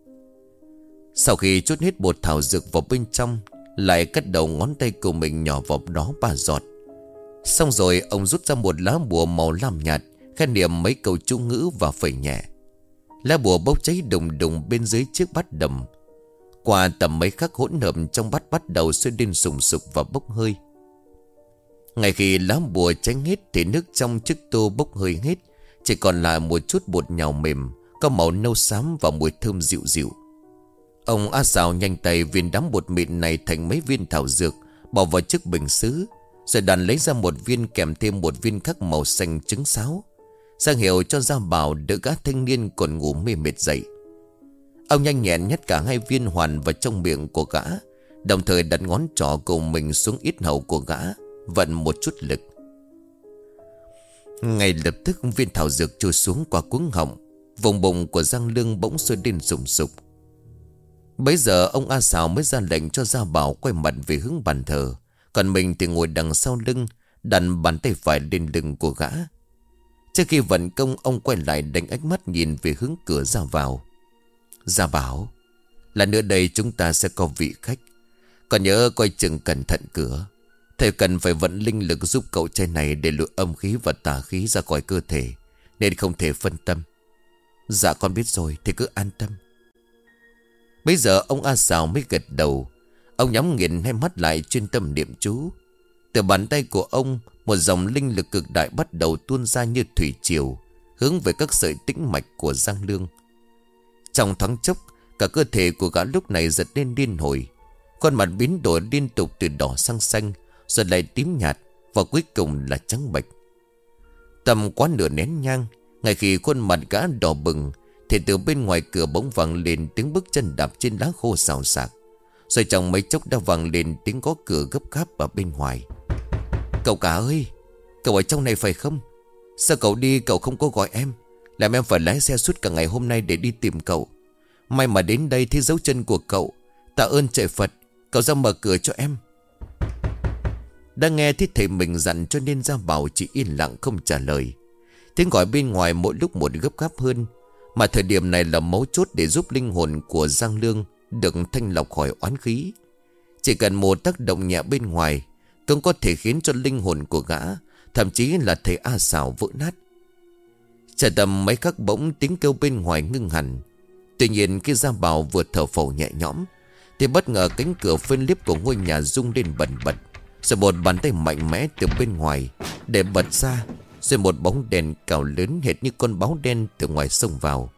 Sau khi chút hết bột thảo dược vào bên trong, lại cắt đầu ngón tay của mình nhỏ vào đó ba giọt. Xong rồi ông rút ra một lá bùa màu lam nhạt, khen niệm mấy câu chú ngữ và phẩy nhẹ. Lá bùa bốc cháy đùng đùng bên dưới chiếc bát đầm. Qua tầm mấy khắc hỗn hợp trong bát bắt đầu sôi lên sùng sục và bốc hơi. Ngay khi lá bùa cháy hết thì nước trong chiếc tô bốc hơi hết, chỉ còn lại một chút bột nhào mềm, có màu nâu xám và mùi thơm dịu dịu. Ông A Sào nhanh tay viên đám bột mịn này thành mấy viên thảo dược, bỏ vào chiếc bình sứ, rồi đàn lấy ra một viên kèm thêm một viên khác màu xanh trứng sáo. sang hiệu cho Gia Bảo đỡ gã thanh niên còn ngủ mê mệt dậy. Ông nhanh nhẹn nhét cả hai viên hoàn vào trong miệng của gã, đồng thời đặt ngón trỏ của mình xuống yết hầu của gã, vận một chút lực. Ngay lập tức viên thảo dược trôi xuống qua cuống họng, vùng bụng của Giang Lương bỗng sôi lên sùng sục. Bấy giờ ông A Sào mới ra lệnh cho Gia Bảo quay mặt về hướng bàn thờ, còn mình thì ngồi đằng sau lưng, đặt bàn tay phải lên lưng của gã. Trước khi vận công, ông quay lại đánh ánh mắt nhìn về hướng cửa ra vào. Gia Bảo, là nữa đây chúng ta sẽ có vị khách, còn nhớ coi chừng cẩn thận cửa. Thầy cần phải vận linh lực giúp cậu trai này để lùi âm khí và tà khí ra khỏi cơ thể, nên không thể phân tâm. Dạ con biết rồi, thì cứ an tâm. Bây giờ ông A Sào mới gật đầu. Ông nhắm nghiền hai mắt lại, chuyên tâm niệm chú. Từ bàn tay của ông, một dòng linh lực cực đại bắt đầu tuôn ra như thủy triều, hướng về các sợi tĩnh mạch của Giang Lương. Trong thoáng chốc, cả cơ thể của gã lúc này giật lên điên hồi. Khuôn mặt biến đổi liên tục từ đỏ sang xanh, rồi lại tím nhạt, và cuối cùng là trắng bệch. Tầm quá nửa nén nhang, ngay khi khuôn mặt gã đỏ bừng, thì từ bên ngoài cửa bỗng vang lên tiếng bước chân đạp trên lá khô xào xạc. Rồi trong mấy chốc đã vang lên tiếng gõ cửa gấp gáp ở bên ngoài. Cậu cả ơi, cậu ở trong này phải không? Sao cậu đi cậu không có gọi em? Làm em phải lái xe suốt cả ngày hôm nay để đi tìm cậu. May mà đến đây thấy dấu chân của cậu. Tạ ơn trời Phật, cậu ra mở cửa cho em. Đã nghe thấy thầy mình dặn cho nên Gia Bảo chỉ yên lặng không trả lời. Tiếng gọi bên ngoài mỗi lúc một gấp gáp hơn, mà thời điểm này là mấu chốt để giúp linh hồn của Giang Lương được thanh lọc khỏi oán khí. Chỉ cần một tác động nhẹ bên ngoài cũng có thể khiến cho linh hồn của gã, thậm chí là thầy A Sào, vỡ nát. Chờ tầm mấy khắc bỗng tiếng kêu bên ngoài ngưng hẳn. Tuy nhiên khi Gia Bảo vừa thở phào nhẹ nhõm, thì bất ngờ cánh cửa phên liếp của ngôi nhà rung lên bần bật. Rồi một bàn tay mạnh mẽ từ bên ngoài để bật ra. Rồi một bóng đèn cào lớn hệt như con báo đen từ ngoài xông vào.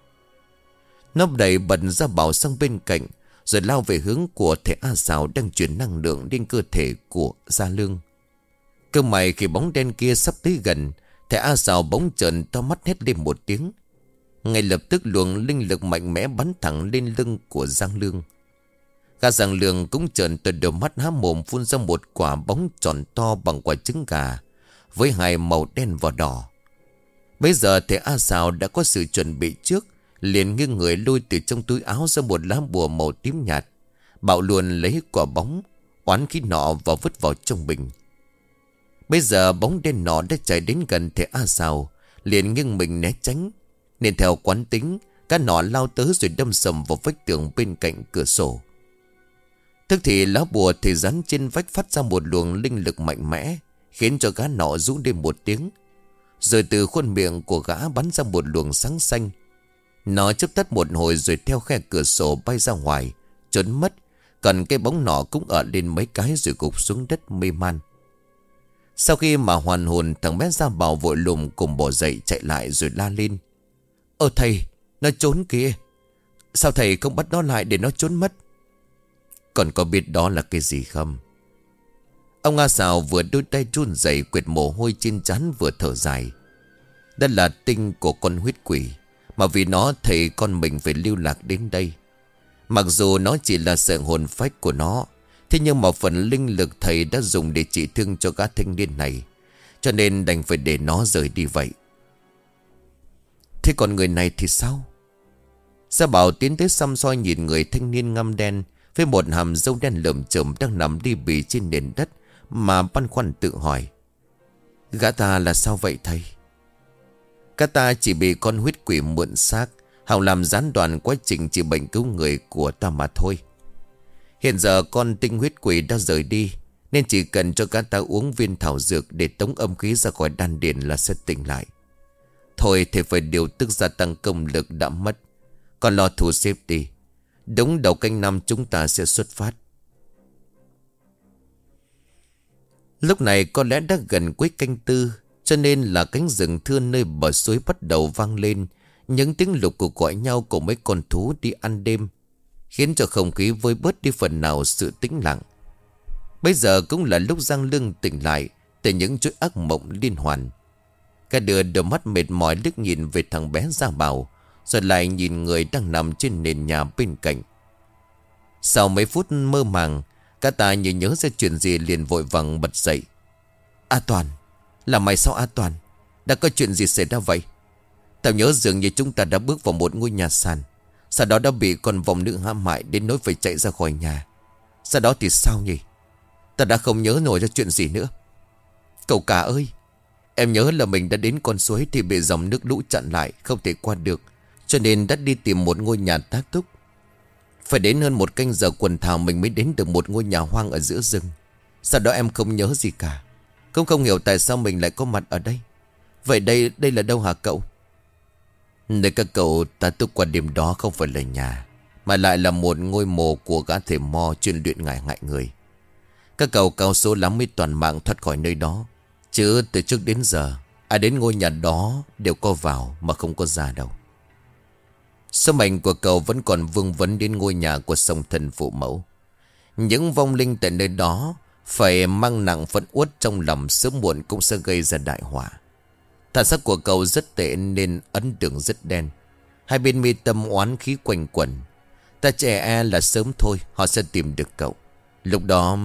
Nó đẩy bật Gia Bảo sang bên cạnh, rồi lao về hướng của thầy A Sào đang chuyển năng lượng lên cơ thể của Gia Lương. Cơ mày khi bóng đen kia sắp tới gần, thầy A Sào bỗng trợn to mắt hét lên một tiếng. Ngay lập tức luồng linh lực mạnh mẽ bắn thẳng lên lưng của Giang Lương. Gã Giang Lương cũng trợn từ đôi mắt há mồm phun ra một quả bóng tròn to bằng quả trứng gà, với hai màu đen và đỏ. Bây giờ thầy A Sào đã có sự chuẩn bị trước, liền nghiêng người lôi từ trong túi áo ra một lá bùa màu tím nhạt, bạo luôn lấy quả bóng oán khí nọ và vứt vào trong bình. Bây giờ bóng đen nọ đã chạy đến gần thầy A Sào, liền nghiêng mình né tránh, nên theo quán tính, cá nọ lao tới rồi đâm sầm vào vách tường bên cạnh cửa sổ. Tức thì lá bùa thì rắn trên vách phát ra một luồng linh lực mạnh mẽ, khiến cho cá nọ rú lên một tiếng. Rồi từ khuôn miệng của gã bắn ra một luồng sáng xanh. Nó chớp tắt một hồi rồi theo khe cửa sổ bay ra ngoài, trốn mất. Còn cái bóng nọ cũng ở lên mấy cái rồi gục xuống đất mê man. Sau khi mà hoàn hồn, thằng bé Gia Bảo vội lùm cùng bỏ dậy chạy lại rồi la lên. Ơ thầy, nó trốn kìa. Sao thầy không bắt nó lại để nó trốn mất? Còn có biết đó là cái gì không? Ông A Sào vừa đôi tay run rẩy quệt mồ hôi trên trán vừa thở dài. Đó là tinh của con huyết quỷ, mà vì nó thầy con mình phải lưu lạc đến đây. Mặc dù nó chỉ là sự hồn phách của nó, thế nhưng mà phần linh lực thầy đã dùng để trị thương cho gã thanh niên này, cho nên đành phải để nó rời đi vậy. Thế còn người này thì sao? Gia Bảo tiến tới xăm soi nhìn người thanh niên ngăm đen với một hàm râu đen lởm chởm đang nằm đi bì trên nền đất, mà băn khoăn tự hỏi. Gã ta là sao vậy thầy? Gã ta chỉ bị con huyết quỷ mượn xác, hòng làm gián đoạn quá trình trị bệnh cứu người của ta mà thôi. Hiện giờ con tinh huyết quỷ đã rời đi, nên chỉ cần cho gã ta uống viên thảo dược để tống âm khí ra khỏi đan điền là sẽ tỉnh lại. Thôi thì phải điều tức gia tăng công lực đã mất. Còn lo thu xếp đi. Đúng đầu canh năm chúng ta sẽ xuất phát. Lúc này có lẽ đã gần cuối canh tư, cho nên là cánh rừng thưa nơi bờ suối bắt đầu vang lên những tiếng lục cuộc gọi nhau của mấy con thú đi ăn đêm, khiến cho không khí vơi bớt đi phần nào sự tĩnh lặng. Bây giờ cũng là lúc Giang Lương tỉnh lại từ những chuỗi ác mộng liên hoàn. Cả đưa đôi mắt mệt mỏi liếc nhìn về thằng bé Gia Bảo, rồi lại nhìn người đang nằm trên nền nhà bên cạnh. Sau mấy phút mơ màng, cả ta như nhớ ra chuyện gì liền vội vàng bật dậy. A Toàn, là mày sao A Toàn? Đã có chuyện gì xảy ra vậy? Tao nhớ dường như chúng ta đã bước vào một ngôi nhà sàn, sau đó đã bị con vòng nữ hãm hại đến nỗi phải chạy ra khỏi nhà. Sau đó thì sao nhỉ? Ta đã không nhớ nổi ra chuyện gì nữa. Cậu cả ơi, em nhớ là mình đã đến con suối thì bị dòng nước lũ chặn lại, không thể qua được, cho nên đã đi tìm một ngôi nhà tá túc. Phải đến hơn một canh giờ quần thảo mình mới đến được một ngôi nhà hoang ở giữa rừng. Sau đó em không nhớ gì cả, cũng không hiểu tại sao mình lại có mặt ở đây. Vậy đây đây là đâu hả cậu? Nơi các cậu tá túc qua đêm đó không phải là nhà, mà lại là một ngôi mộ của gã thầy mo chuyên luyện ngải ngại người. Các cậu cao số lắm mới toàn mạng thoát khỏi nơi đó, chứ từ trước đến giờ ai đến ngôi nhà đó đều có vào mà không có ra đâu. Số mệnh của cậu vẫn còn vương vấn đến ngôi nhà của song thần phụ mẫu. Những vong linh tại nơi đó phải mang nặng phẫn uất trong lòng, sớm muộn cũng sẽ gây ra đại họa. Thần sắc của cậu rất tệ nên ấn đường rất đen, hai bên mi tâm oán khí quanh quẩn. Ta trẻ e là sớm thôi họ sẽ tìm được cậu. Lúc đó...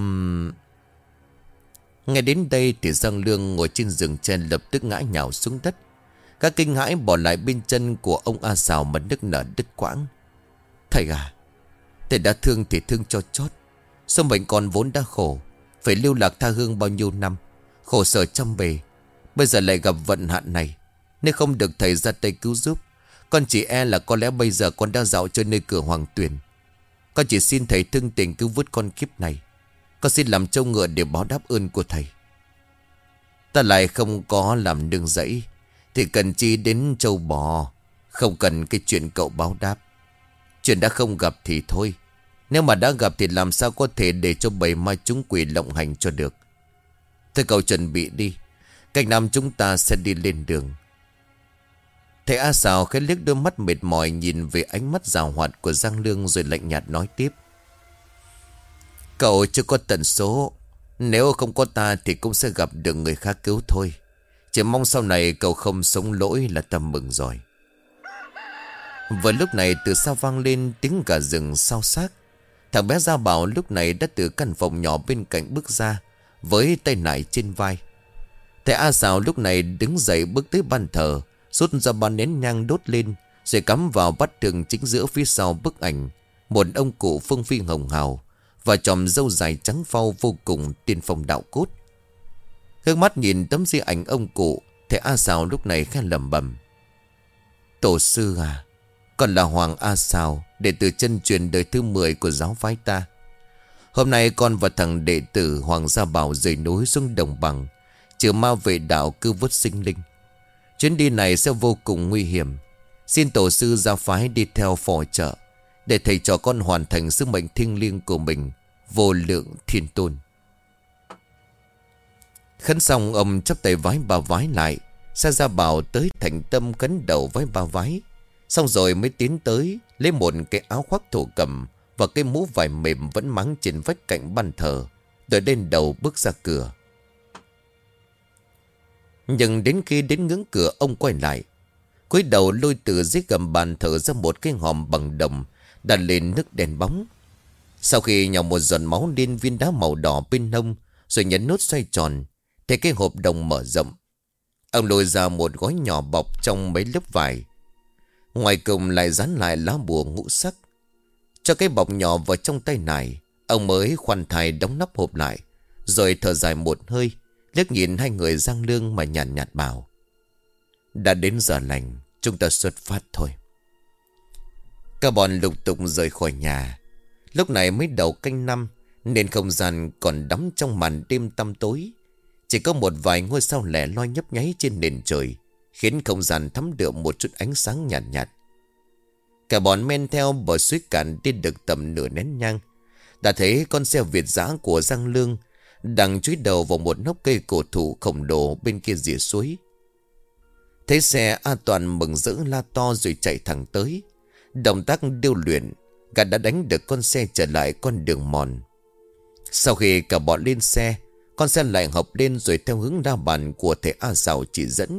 Nghe đến đây thì Giang Lương ngồi trên giường trên lập tức ngã nhào xuống đất. Các kinh hãi bỏ lại bên chân của ông A Sào mà nức nở đứt quãng. Thầy à, thầy đã thương thì thương cho chót. Số mệnh con vốn đã khổ, phải lưu lạc tha hương bao nhiêu năm, khổ sở trăm bề. Bây giờ lại gặp vận hạn này, nếu không được thầy ra tay cứu giúp, con chỉ e là có lẽ bây giờ con đang dạo chơi nơi cửa Hoàng Tuyền. Con chỉ xin thầy thương tình cứu vớt con kiếp này. Con xin làm trâu ngựa để báo đáp ơn của thầy. Ta lại không có làm nương rẫy thì cần chi đến trâu bò, không cần cái chuyện cậu báo đáp. Chuyện đã không gặp thì thôi, nếu mà đã gặp thì làm sao có thể để cho bầy ma chúng quỷ lộng hành cho được. Thôi cậu chuẩn bị đi, cách năm chúng ta sẽ đi lên đường. Thầy A Sào khẽ liếc đôi mắt mệt mỏi nhìn về ánh mắt giàu hoạt của Giang Lương rồi lạnh nhạt nói tiếp. Cậu chưa có tận số, nếu không có ta thì cũng sẽ gặp được người khác cứu thôi. Chỉ mong sau này cậu không sống lỗi là tâm mừng rồi. Vừa lúc này từ sau vang lên tiếng gà rừng xao xác. Thằng bé Gia Bảo lúc này đã từ căn phòng nhỏ bên cạnh bước ra, với tay nải trên vai. Thầy A Sào lúc này đứng dậy bước tới bàn thờ, rút ra ba nén nhang đốt lên, rồi cắm vào bát tường chính giữa phía sau bức ảnh một ông cụ phương phi hồng hào và chòm râu dài trắng phau vô cùng tiên phong đạo cốt. Hướng mắt nhìn tấm di ảnh ông cụ, thầy A Sào lúc này khẽ lẩm bẩm. Tổ sư à, còn là Hoàng A Sào, đệ tử chân truyền đời thứ mười của giáo phái ta. Hôm nay con và thằng đệ tử Hoàng Gia Bảo rời núi xuống đồng bằng, trừ ma vệ đạo cứu vớt sinh linh. Chuyến đi này sẽ vô cùng nguy hiểm. Xin tổ sư giáo phái đi theo phò trợ, để thầy trò con hoàn thành sứ mệnh thiêng liêng của mình, vô lượng thiên tôn. Khấn xong ông chắp tay vái ba vái lại. Sa Gia Bảo tới thành tâm khấn đầu với ba vái, xong rồi mới tiến tới lấy một cái áo khoác thổ cẩm và cái mũ vải mềm vẫn mắng trên vách cạnh ban thờ, rồi lên đầu bước ra cửa. Nhưng đến khi đến ngưỡng cửa ông quay lại, cúi đầu lôi từ dưới gầm bàn thờ ra một cái hòm bằng đồng đặt lên nước đèn bóng. Sau khi nhào một giọt máu lên viên đá màu đỏ bên hông, rồi nhấn nút xoay tròn, thì cái hộp đồng mở rộng. Ông lôi ra một gói nhỏ bọc trong mấy lớp vải, ngoài cùng lại dán lại lá bùa ngũ sắc. Cho cái bọc nhỏ vào trong tay này, ông mới khoan thai đóng nắp hộp lại, rồi thở dài một hơi, liếc nhìn hai người Giang Lương mà nhàn nhạt, nhạt bảo. Đã đến giờ lành, chúng ta xuất phát thôi. Cả bọn lục tục rời khỏi nhà. Lúc này mới đầu canh năm, nên không gian còn đắm trong màn đêm tăm tối. Chỉ có một vài ngôi sao lẻ loi nhấp nháy trên nền trời, khiến không gian thấm đượm một chút ánh sáng nhạt nhạt. Cả bọn men theo bờ suối cạn đi được tầm nửa nén nhang, đã thấy con xe Việt dã của Giang Lương đang chúi đầu vào một nóc cây cổ thụ khổng lồ bên kia rìa suối. Thấy xe, A Toàn mừng rỡ la to rồi chạy thẳng tới. Động tác điêu luyện, gã đã đánh được con xe trở lại con đường mòn. Sau khi cả bọn lên xe, con xe lại học lên rồi theo hướng đa bàn của thầy A Sào chỉ dẫn,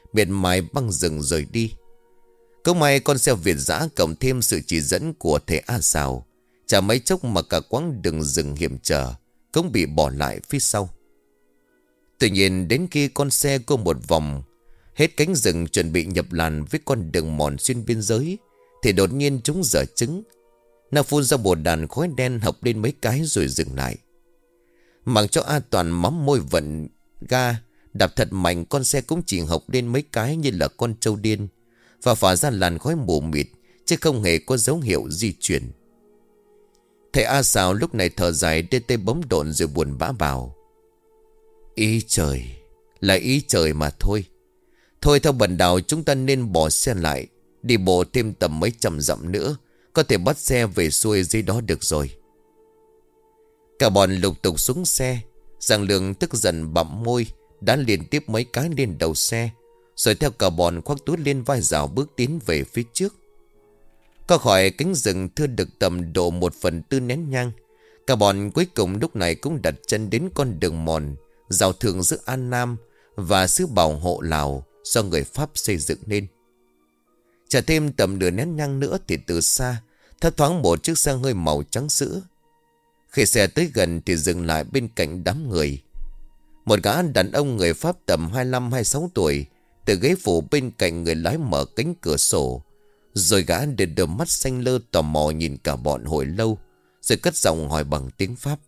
miệt mài băng rừng rời đi. Cũng may con xe Việt dã cộng thêm sự chỉ dẫn của thầy A Sào, chả mấy chốc mà cả quãng đường rừng hiểm trở cũng bị bỏ lại phía sau. Tuy nhiên đến khi con xe qua một vòng hết cánh rừng chuẩn bị nhập làn với con đường mòn xuyên biên giới, thì đột nhiên chúng dở trứng. Nó phun ra một đàn khói đen hợp lên mấy cái rồi dừng lại. Mặc cho A Toàn mắm môi vận ga, đạp thật mạnh, con xe cũng chỉ học lên mấy cái như là con trâu điên, và phả ra làn khói mù mịt, chứ không hề có dấu hiệu di chuyển. Thầy A Sào lúc này thở dài, đưa tay bấm độn rồi buồn bã bảo: Ý trời, là ý trời mà thôi. Thôi theo bần đạo chúng ta nên bỏ xe lại, đi bộ thêm tầm mấy trăm dặm nữa, có thể bắt xe về xuôi dưới đó được rồi. Cả bọn lục tục xuống xe. Giang Lương tức giận bặm môi, đã liên tiếp mấy cái lên đầu xe, rồi theo cả bọn khoác túi lên vai rào bước tiến về phía trước. Có khỏi cánh rừng thưa được tầm độ một phần tư nén nhang, cả bọn cuối cùng lúc này cũng đặt chân đến con đường mòn giao thương giữa An Nam và xứ Bảo Hộ Lào do người Pháp xây dựng nên. Chả thêm tầm nửa nén nhang nữa thì từ xa thấp thoáng một chiếc xe hơi màu trắng sữa. Khi xe tới gần thì dừng lại bên cạnh đám người. Một gã đàn ông người Pháp tầm hai mươi lăm hai mươi sáu tuổi từ ghế phụ bên cạnh người lái mở cánh cửa sổ, rồi gã để đôi mắt xanh lơ tò mò nhìn cả bọn hồi lâu, rồi cất giọng hỏi bằng tiếng Pháp: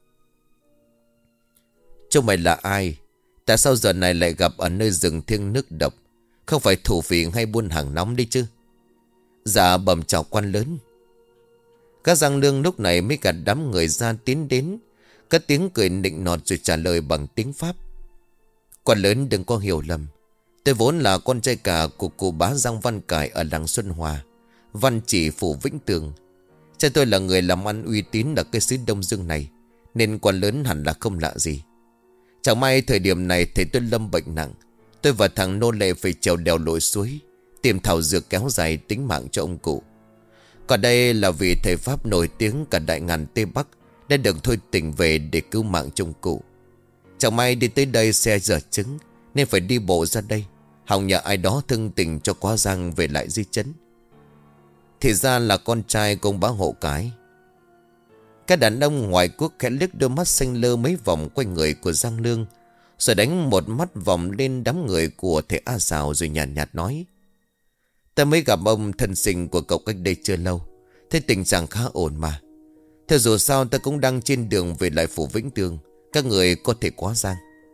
Chúng mày là ai? Tại sao giờ này lại gặp ở nơi rừng thiêng nước độc? Không phải thủ phỉ hay buôn hàng nóng đi chứ? Dạ bẩm chào quan lớn. Các Giang Lương lúc này mới gạt đám người ra tiến đến, cất tiếng cười nịnh nọt rồi trả lời bằng tiếng Pháp: Quan lớn đừng có hiểu lầm, tôi vốn là con trai cả của cụ bá Giang Văn Cải ở làng Xuân Hòa, Văn Chỉ phủ Vĩnh Tường. Cha tôi là người làm ăn uy tín ở cái xứ Đông Dương này, nên quan lớn hẳn là không lạ gì. Chẳng may thời điểm này thầy tôi lâm bệnh nặng, tôi và thằng nô lệ phải trèo đèo lội suối tìm thảo dược kéo dài tính mạng cho ông cụ. Còn đây là vì thầy Pháp nổi tiếng cả đại ngàn Tây Bắc đã được thôi tỉnh về để cứu mạng cho ông cụ. Chẳng may đi tới đây xe dở trứng nên phải đi bộ ra đây, hòng nhờ ai đó thương tình cho quá giang về lại di chấn. Thì ra là con trai của ông bá Hộ Cái. Các đàn ông ngoài quốc khẽ liếc đôi mắt xanh lơ mấy vòng quanh người của Giang Lương, rồi đánh một mắt vòng lên đám người của thầy A Sào rồi nhàn nhạt, nhạt nói: Ta mới gặp ông thân sinh của cậu cách đây chưa lâu, thấy tình trạng khá ổn mà. Theo dù sao ta cũng đang trên đường về lại phủ Vĩnh Tường, các người có thể quá giang.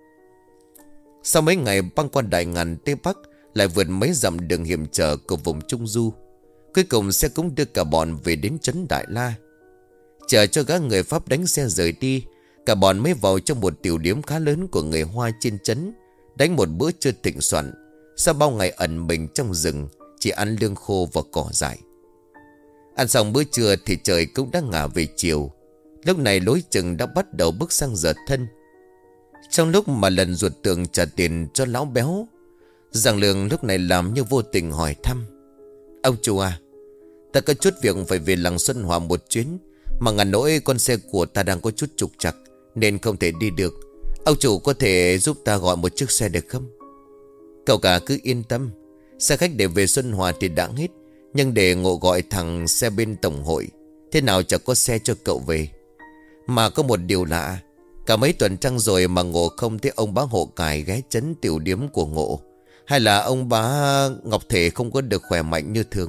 Sau mấy ngày băng qua đại ngàn Tây Bắc, lại vượt mấy dặm đường hiểm trở của vùng Trung Du, cuối cùng xe cũng đưa cả bọn về đến trấn Đại La. Chờ cho các người Pháp đánh xe rời đi, cả bọn mới vào trong một tiểu điếm khá lớn của người Hoa trên trấn, đánh một bữa trưa thịnh soạn. Sau bao ngày ẩn mình trong rừng, chỉ ăn lương khô và cỏ dại. Ăn xong bữa trưa thì trời cũng đã ngả về chiều. Lúc này lối chừng đã bắt đầu bước sang giờ thân. Trong lúc mà lần ruột tường trả tiền cho lão béo, Giang Lương lúc này làm như vô tình hỏi thăm: Ông chủ à, ta có chút việc phải về làng Xuân Hòa một chuyến, mà ngàn nỗi con xe của ta đang có chút trục trặc nên không thể đi được. Ông chủ có thể giúp ta gọi một chiếc xe được không? Cậu cả cứ yên tâm, xe khách để về Xuân Hòa thì đã hết, nhưng để Ngộ gọi thằng xe bên tổng hội, thế nào chẳng có xe cho cậu về. Mà có một điều lạ, cả mấy tuần trăng rồi mà Ngộ không thấy ông bá Hộ Cải ghé trấn tiểu điếm của Ngộ. Hay là ông bá Ngọc Thể không có được khỏe mạnh như thường?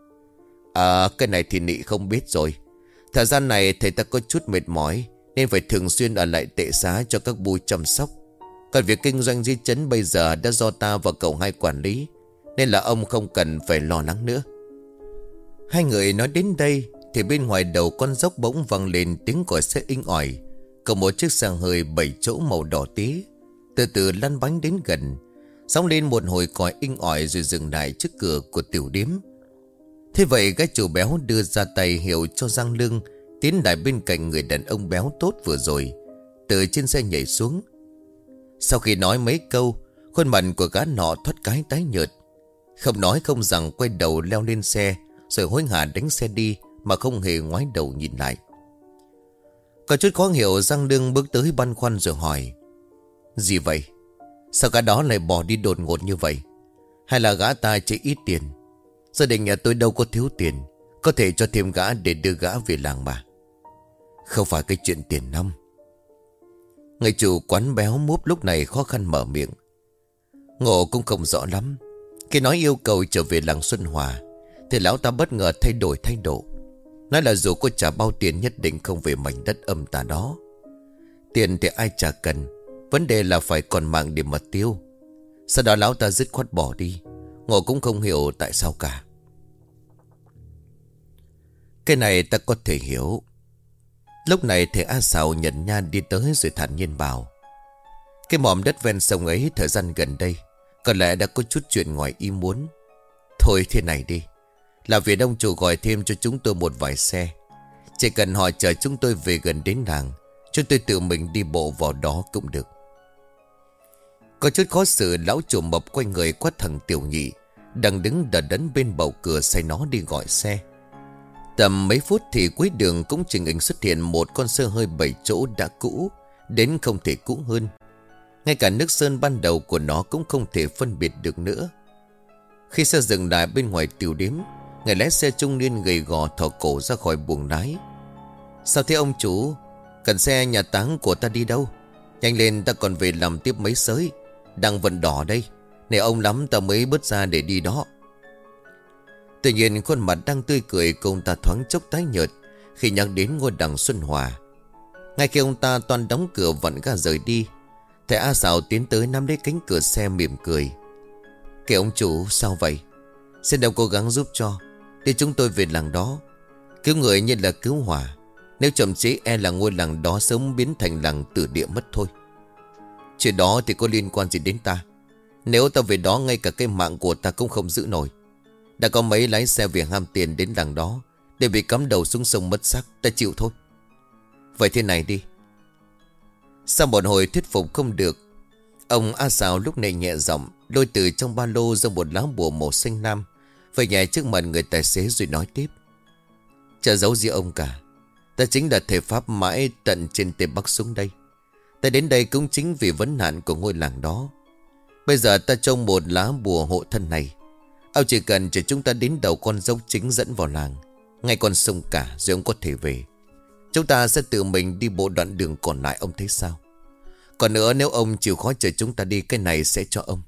À, cái này thì nị không biết rồi. Thời gian này thầy ta có chút mệt mỏi, nên phải thường xuyên ở lại tệ xá cho các bui chăm sóc. Còn việc kinh doanh di trấn bây giờ đã do ta và cậu hai quản lý, nên là ông không cần phải lo lắng nữa. Hai người nói đến đây thì bên ngoài đầu con dốc bỗng vang lên tiếng còi xe inh ỏi. Có một chiếc xe hơi bảy chỗ màu đỏ tí từ từ lăn bánh đến gần, sóng lên một hồi còi inh ỏi rồi dừng lại trước cửa của tiểu điếm. Thế vậy gái chủ béo đưa ra tay hiệu cho Giang Lương tiến lại bên cạnh người đàn ông béo tốt vừa rồi, từ trên xe nhảy xuống. Sau khi nói mấy câu, khuôn mặt của gã nọ thoát cái tái nhợt, không nói không rằng quay đầu leo lên xe, rồi hối hả đánh xe đi mà không hề ngoái đầu nhìn lại. Có chút khó hiểu, Giang Lương bước tới băn khoăn rồi hỏi: Gì vậy? Sao cả đó lại bỏ đi đột ngột như vậy? Hay là gã ta chỉ ít tiền? Gia đình nhà tôi đâu có thiếu tiền, có thể cho thêm gã để đưa gã về làng mà. Không phải cái chuyện tiền nong. Người chủ quán béo múp lúc này khó khăn mở miệng. Ngộ cũng không rõ lắm. Khi nói yêu cầu trở về làng Xuân Hòa thì lão ta bất ngờ thay đổi thái độ. Nói là dù có trả bao tiền nhất định không về mảnh đất âm tà đó. Tiền thì ai chả cần, vấn đề là phải còn mạng để mà tiêu. Sau đó lão ta dứt khoát bỏ đi. Ngộ cũng không hiểu tại sao cả. Cái này ta có thể hiểu. Lúc này thầy A Sào nhận nhan đi tới rồi thản nhiên bảo. Cái mỏm đất ven sông ấy thời gian gần đây có lẽ đã có chút chuyện ngoài ý muốn. Thôi thế này đi, là vì ông chủ gọi thêm cho chúng tôi một vài xe. Chỉ cần họ chở chúng tôi về gần đến làng, chúng tôi tự mình đi bộ vào đó cũng được. Có chút khó xử, lão chủ mập quay người quát thằng Tiểu Nhị đang đứng đờ đẫn bên bầu cửa say nó đi gọi xe. Tầm mấy phút thì cuối đường cũng trình hình xuất hiện một con xe hơi bảy chỗ đã cũ đến không thể cũ hơn. Ngay cả nước sơn ban đầu của nó cũng không thể phân biệt được nữa. Khi xe dừng lại bên ngoài tiểu điếm, người lái xe trung niên gầy gò thò cổ ra khỏi buồng lái. Sao thế ông chủ? Cần xe nhà táng của ta đi đâu? Nhanh lên, ta còn về làm tiếp mấy sới. Đang vận đỏ đây. Này ông lắm ta mới bớt ra để đi đó. Tuy nhiên khuôn mặt đang tươi cười của ông ta thoáng chốc tái nhợt khi nhắc đến ngôi đằng Xuân Hòa. Ngay khi ông ta toàn đóng cửa vặn ga rời đi, thầy A Sào tiến tới nắm lấy cánh cửa xe mỉm cười. Kìa ông chủ, sao vậy? Xin đâu cố gắng giúp cho, để chúng tôi về làng đó. Cứu người như là cứu hỏa. Nếu chậm chế e là ngôi làng đó sớm biến thành làng tử địa mất thôi. Chuyện đó thì có liên quan gì đến ta? Nếu ta về đó ngay cả cái mạng của ta cũng không giữ nổi. Đã có mấy lái xe vì ham tiền đến làng đó để bị cắm đầu xuống sông mất xác, ta chịu thôi. Vậy thế này đi. Sau một hồi thuyết phục không được, ông A Sào lúc này nhẹ giọng lôi từ trong ba lô ra một lá bùa màu xanh lam, về nhảy trước mặt người tài xế rồi nói tiếp. Chả giấu gì ông cả, ta chính là thầy pháp mãi tận trên Tây Bắc xuống đây. Ta đến đây cũng chính vì vấn nạn của ngôi làng đó. Bây giờ ta trông một lá bùa hộ thân này. Ông chỉ cần cho chúng ta đến đầu con dốc chính dẫn vào làng, ngay con sông cả rồi ông có thể về. Chúng ta sẽ tự mình đi bộ đoạn đường còn lại, ông thấy sao? Còn nữa, nếu ông chịu khó chờ chúng ta đi, cái này sẽ cho ông.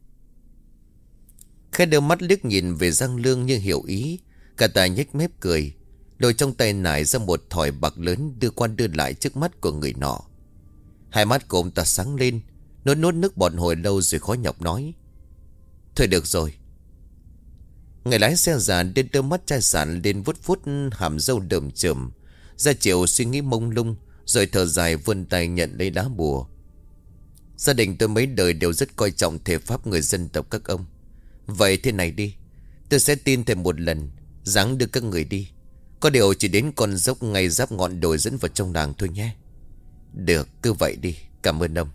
Khẽ đưa mắt liếc nhìn về Giang Lương như hiểu ý. Cả tài nhếch mép cười, lôi trong tay nải ra một thỏi bạc lớn đưa qua đưa lại trước mắt của người nọ. Hai mắt của ông ta sáng lên, nuốt nuốt nước bọt hồi lâu rồi khó nhọc nói. Thôi được rồi. Người lái xe già đến đưa mắt chai sạn lên vuốt vuốt hàm râu đờm chởm, ra chiều suy nghĩ mông lung, rồi thở dài vươn tay nhận lấy lá bùa. Gia đình tôi mấy đời đều rất coi trọng thể pháp người dân tộc các ông. Vậy thế này đi, tôi sẽ tin thêm một lần, ráng đưa các người đi. Có điều chỉ đến con dốc ngay giáp ngọn đồi dẫn vào trong làng thôi nhé. Được, cứ vậy đi, cảm ơn ông.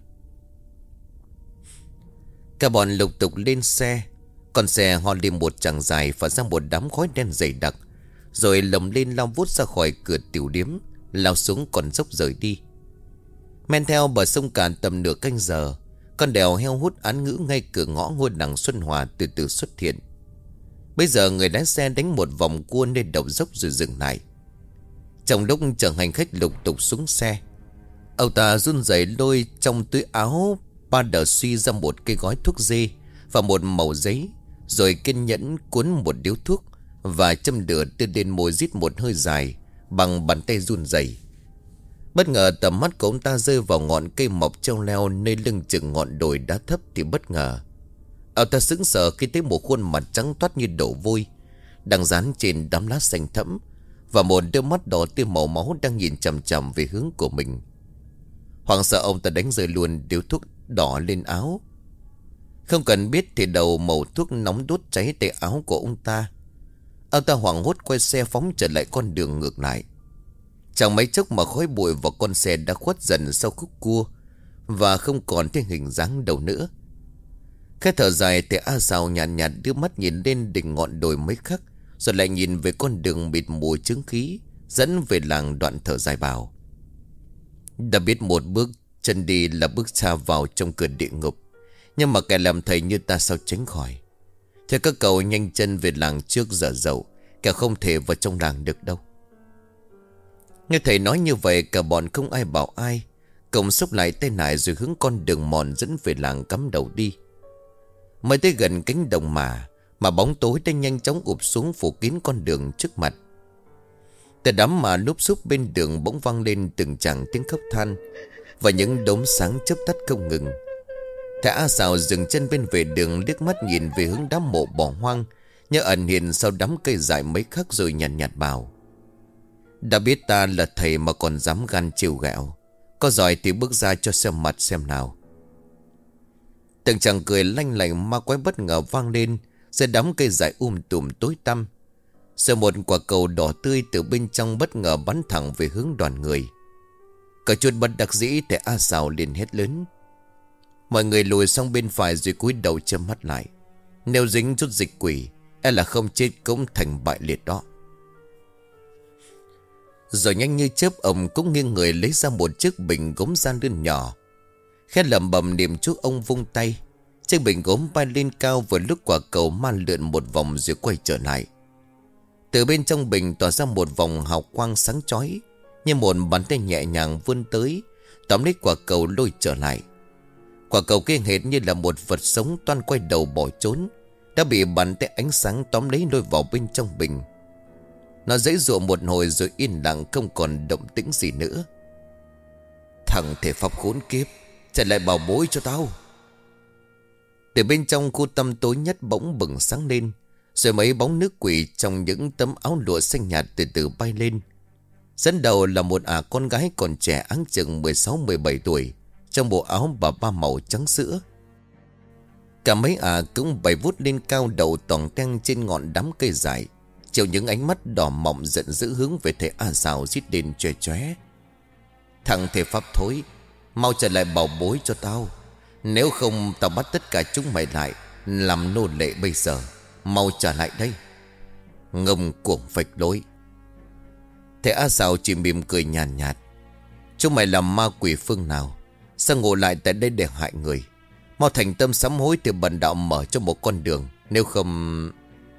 Cả bọn lục tục lên xe. Con xe ho lên một chặng dài và ra một đám khói đen dày đặc, rồi lồng lên lao vút ra khỏi cửa tiểu điếm, lao xuống con dốc rời đi. Men theo bờ sông Cạn tầm nửa canh giờ, con đèo heo hút án ngữ ngay cửa ngõ ngôi làng Xuân Hòa từ từ xuất hiện. Bây giờ người lái xe đánh một vòng cua lên đầu dốc rồi dừng lại. Trong lúc chở hành khách lục tục xuống xe, ông ta run rẩy lôi trong túi áo ba đờ suy ra một cây gói thuốc dê và một mẩu giấy, rồi kiên nhẫn cuốn một điếu thuốc và châm lửa đưa lên môi rít một hơi dài bằng bàn tay run rẩy. Bất ngờ tầm mắt của ông ta rơi vào ngọn cây mọc treo leo nơi lưng chừng ngọn đồi đá thấp thì bất ngờ ông ta sững sờ khi thấy một khuôn mặt trắng toát như đổ vôi đang dán trên đám lá xanh thẫm, và một đôi mắt đỏ tươi màu máu đang nhìn chằm chằm về hướng của mình. Hoảng sợ ông ta đánh rơi luôn điếu thuốc đỏ lên áo. Không cần biết thì đầu màu thuốc nóng đốt cháy tay áo của ông ta. Ông ta hoảng hốt quay xe phóng trở lại con đường ngược lại. Chẳng mấy chốc mà khói bụi và con xe đã khuất dần sau khúc cua và không còn thấy hình dáng đâu nữa. Khẽ thở dài thì A Sào nhàn nhạt, nhạt đưa mắt nhìn lên đỉnh ngọn đồi mấy khắc, rồi lại nhìn về con đường mịt mù chứng khí dẫn về làng, đoạn thở dài bảo. Đã biết một bước chân đi là bước xa vào trong cửa địa ngục, nhưng mà kẻ làm thầy như ta sao tránh khỏi. Theo các cậu nhanh chân về làng trước giờ dậu, kẻo không thể vào trong làng được đâu. Nghe thầy nói như vậy, cả bọn không ai bảo ai, cùng xốc lại tay nải rồi hướng con đường mòn dẫn về làng cắm đầu đi. Mới tới gần cánh đồng mà Mà bóng tối đã nhanh chóng ụp xuống phủ kín con đường trước mặt. Từ đám mà núp xúp bên đường bỗng vang lên từng tràng tiếng khóc than, và những đốm sáng chớp tắt không ngừng. Thầy A Sào dừng chân bên vệ đường, liếc mắt nhìn về hướng đám mộ bỏ hoang, nhớ ẩn hiện sau đám cây dại mấy khắc rồi nhàn nhạt, nhạt bảo: đã biết ta là thầy mà còn dám gan chiều ghẹo, có giỏi thì bước ra cho xem mặt xem nào. Từng chàng cười lanh lảnh ma quái bất ngờ vang lên giữa đám cây dại um tùm tối tăm. Rồi một quả cầu đỏ tươi từ bên trong bất ngờ bắn thẳng về hướng đoàn người. Cả chuột bất đắc dĩ, thầy A Sào liền hét lớn. Mọi người lùi sang bên phải rồi cúi đầu châm mắt lại. Nếu dính chút dịch quỷ, e là không chết cũng thành bại liệt đó. Rồi nhanh như chớp, ông cũng nghiêng người lấy ra một chiếc bình gốm gian đơn nhỏ. Khẽ lẩm bẩm niệm chú, ông vung tay. Chiếc bình gốm bay lên cao, vừa lúc quả cầu man lượn một vòng rồi quay trở lại. Từ bên trong bình tỏa ra một vòng hào quang sáng chói, như một bàn tay nhẹ nhàng vươn tới, tóm lấy quả cầu lôi trở lại. Quả cầu kia hệt như là một vật sống toan quay đầu bỏ trốn, đã bị bàn tay ánh sáng tóm lấy lôi vào bên trong bình. Nó giãy giụa một hồi rồi yên lặng, không còn động tĩnh gì nữa. Thằng thể pháp khốn kiếp, trả lại bảo bối cho tao. Từ bên trong khu tăm tối nhất bỗng bừng sáng lên, rồi mấy bóng nước quỷ trong những tấm áo lụa xanh nhạt từ từ bay lên. Dẫn đầu là một ả con gái còn trẻ, áng chừng mười sáu mười bảy tuổi, trong bộ áo bà ba màu trắng sữa. Cả mấy ả cũng bay vút lên cao đầu toàn teng trên ngọn đám cây dại, chiều những ánh mắt đỏ mọng giận dữ hướng về thầy A Sào rít lên chóe chóe. Thằng thể pháp thối, mau trở lại bảo bối cho tao, nếu không tao bắt tất cả chúng mày lại làm nô lệ bây giờ. Mau trả lại đây. Ngông cuồng phạch lối. Thầy A Sào chỉ mỉm cười nhàn nhạt, nhạt. Chúng mày làm ma quỷ phương nào, sao ngộ lại tại đây để hại người? Mau thành tâm sám hối thì bần đạo mở cho một con đường, nếu không...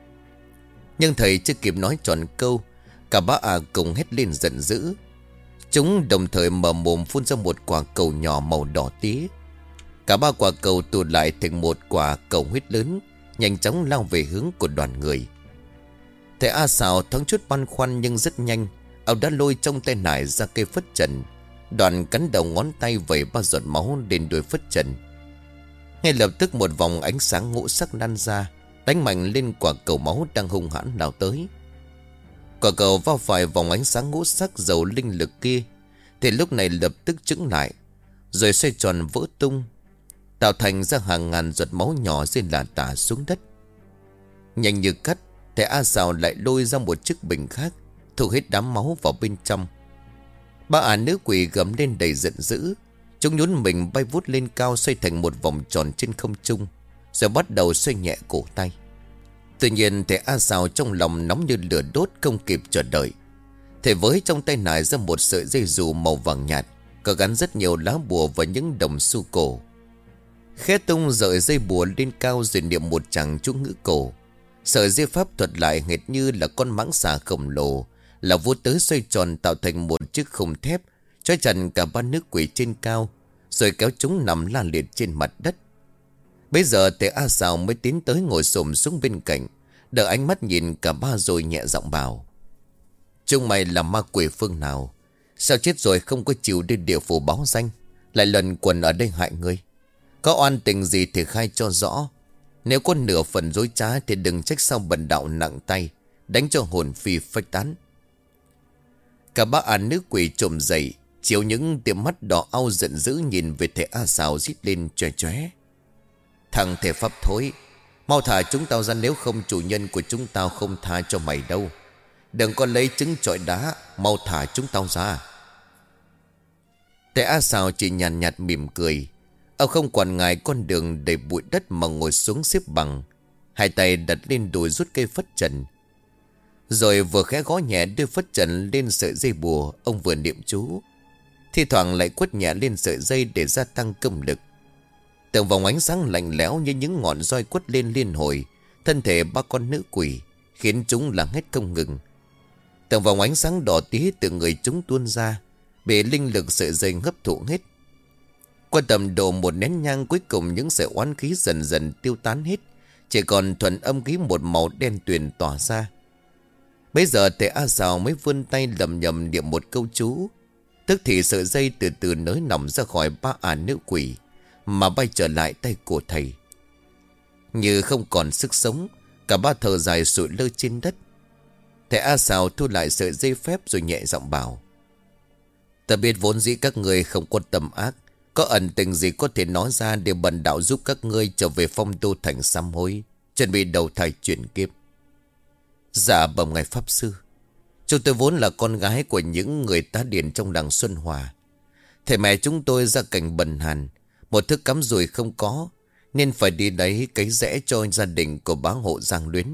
Nhưng thầy chưa kịp nói tròn câu, cả ba ả cùng hét lên giận dữ. Chúng đồng thời mở mồm phun ra một quả cầu nhỏ màu đỏ tía. Cả ba quả cầu tụ lại thành một quả cầu huyết lớn, nhanh chóng lao về hướng của đoàn người. Thầy A Sào thoáng chút băn khoăn, nhưng rất nhanh ông đã lôi trong tay nải ra cây phất trần, đoạn cắn đầu ngón tay vẩy ba giọt máu lên đuôi phất trần. Ngay lập tức một vòng ánh sáng ngũ sắc lan ra, đánh mạnh lên quả cầu máu đang hung hãn lao tới. Quả cầu va phải vòng ánh sáng ngũ sắc giàu linh lực kia thì lúc này lập tức chững lại, rồi xoay tròn vỡ tung, tạo thành ra hàng ngàn giọt máu nhỏ rơi lả tả xuống đất. Nhanh như cắt, thầy A Sào lại lôi ra một chiếc bình khác, thu hết đám máu vào bên trong. Ba ả nữ quỷ gầm lên đầy giận dữ. Chúng nhún mình bay vút lên cao, xoay thành một vòng tròn trên không trung, rồi bắt đầu xoay nhẹ cổ tay. Tự nhiên thầy A Sào trong lòng nóng như lửa đốt, không kịp chờ đợi. Thầy với trong tay nải ra một sợi dây dù màu vàng nhạt, có gắn rất nhiều lá bùa và những đồng xu cổ. Khẽ tung sợi dây bùa lên cao rồi niệm một tràng chú ngữ cổ. Sợi dây pháp thuật lại hệt như là con mãng xà khổng lồ, là vuốt tới xoay tròn tạo thành một chiếc khung thép, trói chặt cả ba nữ quỷ trên cao, rồi kéo chúng nằm la liệt trên mặt đất. Bây giờ thầy A Sào mới tiến tới ngồi xổm xuống bên cạnh, đợi ánh mắt nhìn cả ba rồi nhẹ giọng bảo: chúng mày là ma quỷ phương nào? Sao chết rồi không có chịu đi địa phủ báo danh, lại lần quần ở đây hại người? Có oan tình gì thì khai cho rõ. Nếu có nửa phần dối trá thì đừng trách sao bần đạo nặng tay, đánh cho hồn phi phách tán. Cả ba ả nữ quỷ trồm dậy, chiếu những tiệm mắt đỏ au giận dữ nhìn về thầy A Sào rít lên chóe chóe. Thằng thể pháp thối, mau thả chúng tao ra, nếu không chủ nhân của chúng tao không tha cho mày đâu. Đừng có lấy trứng chọi đá, mau thả chúng tao ra. Thầy A Sào chỉ nhàn nhạt, nhạt mỉm cười. Ông không quản ngại con đường đầy bụi đất mà ngồi xuống xếp bằng, hai tay đặt lên đùi rút cây phất trần, rồi vừa khẽ gõ nhẹ đưa phất trần lên sợi dây bùa. Ông vừa niệm chú, thi thoảng lại quất nhẹ lên sợi dây để gia tăng công lực. Từng vòng ánh sáng lạnh lẽo như những ngọn roi quất lên liên hồi, thân thể ba con nữ quỷ, khiến chúng lặng hết không ngừng. Từng vòng ánh sáng đỏ tía từ người chúng tuôn ra, bị linh lực sợi dây hấp thụ hết. Qua tầm độ một nén nhang, cuối cùng những sợi oán khí dần dần tiêu tán hết, chỉ còn thuần âm khí một màu đen tuyền tỏa ra. Bây giờ thầy A Sào mới vươn tay lầm nhầm niệm một câu chú. Tức thì sợi dây từ từ nới lỏng ra khỏi ba ả nữ quỷ, mà bay trở lại tay của thầy. Như không còn sức sống, cả ba thở dài sụi lơ trên đất. Thầy A Sào thu lại sợi dây phép rồi nhẹ giọng bảo: "Ta biết vốn dĩ các ngươi không có tâm ác, có ẩn tình gì có thể nói ra để bần đạo giúp các ngươi trở về Phong Đô thành sám hối, chuẩn bị đầu thai chuyển kiếp." "Dạ bẩm ngài pháp sư, chúng tôi vốn là con gái của những người tá điển trong làng Xuân Hòa. Thầy mẹ chúng tôi ra cảnh bần hàn, một thức cắm rùi không có, nên phải đi lấy cấy rẽ cho gia đình của bá hộ Giang Luyến.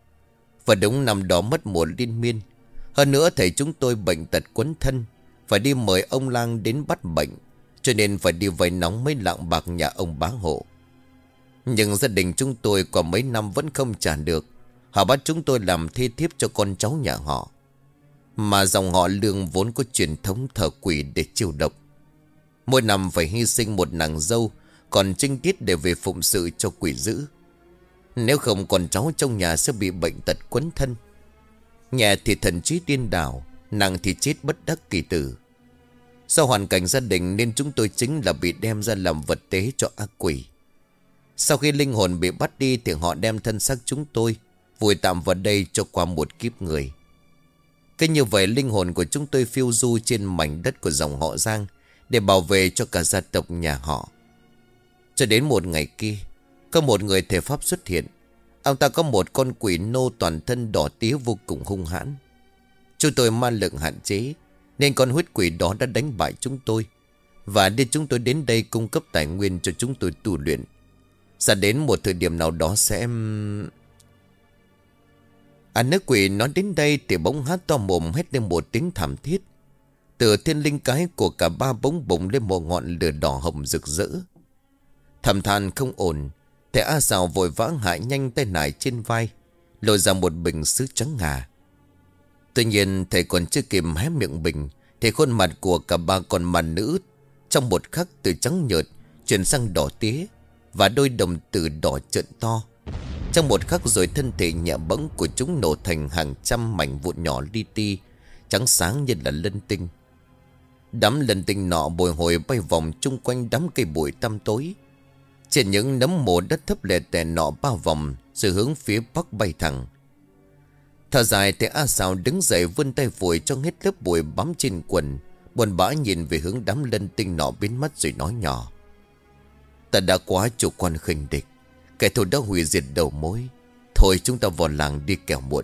Và đúng năm đó mất mùa liên miên. Hơn nữa thầy chúng tôi bệnh tật quấn thân, phải đi mời ông lang đến bắt bệnh, cho nên phải đi vay nóng mấy lạng bạc nhà ông bá hộ. Nhưng gia đình chúng tôi qua mấy năm vẫn không trả được. Họ bắt chúng tôi làm thê thiếp cho con cháu nhà họ. Mà dòng họ Lương vốn có truyền thống thờ quỷ để chiêu độc. Mỗi năm phải hy sinh một nàng dâu, còn trinh tiết để về phụng sự cho quỷ dữ. Nếu không con cháu trong nhà sẽ bị bệnh tật quấn thân. Nhẹ thì thần trí điên đảo, nặng thì chết bất đắc kỳ tử. Sau hoàn cảnh gia đình nên chúng tôi chính là bị đem ra làm vật tế cho ác quỷ. Sau khi linh hồn bị bắt đi thì họ đem thân xác chúng tôi vùi tạm vào đây cho qua một kiếp người. Cứ như vậy linh hồn của chúng tôi phiêu du trên mảnh đất của dòng họ Giang để bảo vệ cho cả gia tộc nhà họ. Cho đến một ngày kia, có một người thể pháp xuất hiện. Ông ta có một con quỷ nô toàn thân đỏ tía vô cùng hung hãn. Chúng tôi ma lực hạn chế, nên con huyết quỷ đó đã đánh bại chúng tôi và đưa chúng tôi đến đây cung cấp tài nguyên cho chúng tôi tu luyện. Sẽ đến một thời điểm nào đó sẽ... À, nữ quỷ nói đến đây thì bỗng há to mồm hét lên một tiếng thảm thiết. Từ thiên linh cái của cả ba bỗng bùng lên một ngọn lửa đỏ hồng rực rỡ. Thầm than không ổn, thầy A Sào vội vã hạ nhanh tay nải trên vai, lôi ra một bình sứ trắng ngà. Tuy nhiên thầy còn chưa kịp hé miệng bình thì khuôn mặt của cả ba con ma nữ trong một khắc từ trắng nhợt chuyển sang đỏ tía, và đôi đồng tử đỏ trợn to. Trong một khắc rồi thân thể nhẹ bẫng của chúng nổ thành hàng trăm mảnh vụn nhỏ li ti, trắng sáng như là lân tinh. Đám lân tinh nọ bồi hồi bay vòng chung quanh đám cây bụi tăm tối. Trên những nấm mồ đất thấp lè tè nọ bao vòng rồi hướng phía bắc bay thẳng. Thở dài thì A Sào đứng dậy vươn tay vội cho hết lớp bụi bám trên quần, buồn bã nhìn về hướng đám lân tinh nọ biến mất rồi nói nhỏ: "Ta đã quá chủ quan khinh địch, kẻ thù đã hủy diệt đầu mối. Thôi chúng ta vào làng đi kẻo muộn."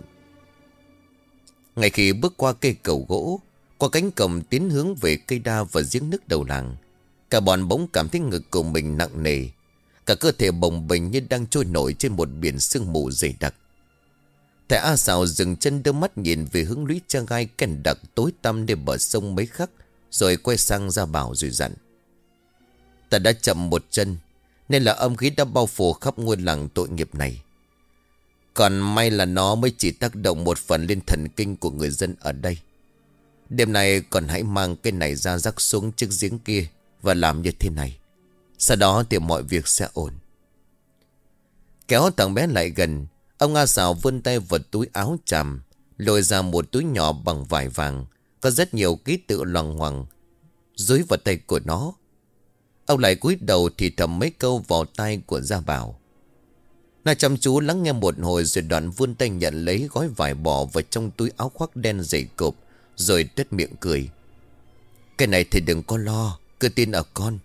Ngay khi bước qua cây cầu gỗ, qua cánh cổng tiến hướng về cây đa và giếng nước đầu làng, cả bọn bỗng cảm thấy ngực của mình nặng nề, cả cơ thể bồng bềnh như đang trôi nổi trên một biển sương mù dày đặc. Thầy A Sào dừng chân đưa mắt nhìn về hướng lũy tre gai kèn đặc tối tăm nơi bờ sông mấy khắc, rồi quay sang ra bảo rồi dặn: "Ta đã chậm một chân, nên là âm khí đã bao phủ khắp ngôi làng tội nghiệp này. Còn may là nó mới chỉ tác động một phần lên thần kinh của người dân ở đây. Đêm nay còn hãy mang cái này ra rắc xuống chiếc giếng kia và làm như thế này. Sau đó thì mọi việc sẽ ổn." Kéo thằng bé lại gần, ông A Sào vươn tay vào túi áo chàm, lôi ra một túi nhỏ bằng vải vàng, có rất nhiều ký tự loằng ngoằng dúi vào tay của nó. Ông lại cúi đầu thì thầm mấy câu vào tai của Gia Bảo. Nó chăm chú lắng nghe một hồi rồi đoạn vươn tay nhận lấy gói vải bỏ vào trong túi áo khoác đen dày cộp, rồi tuét miệng cười: "Cái này thì đừng có lo, cứ tin ở con."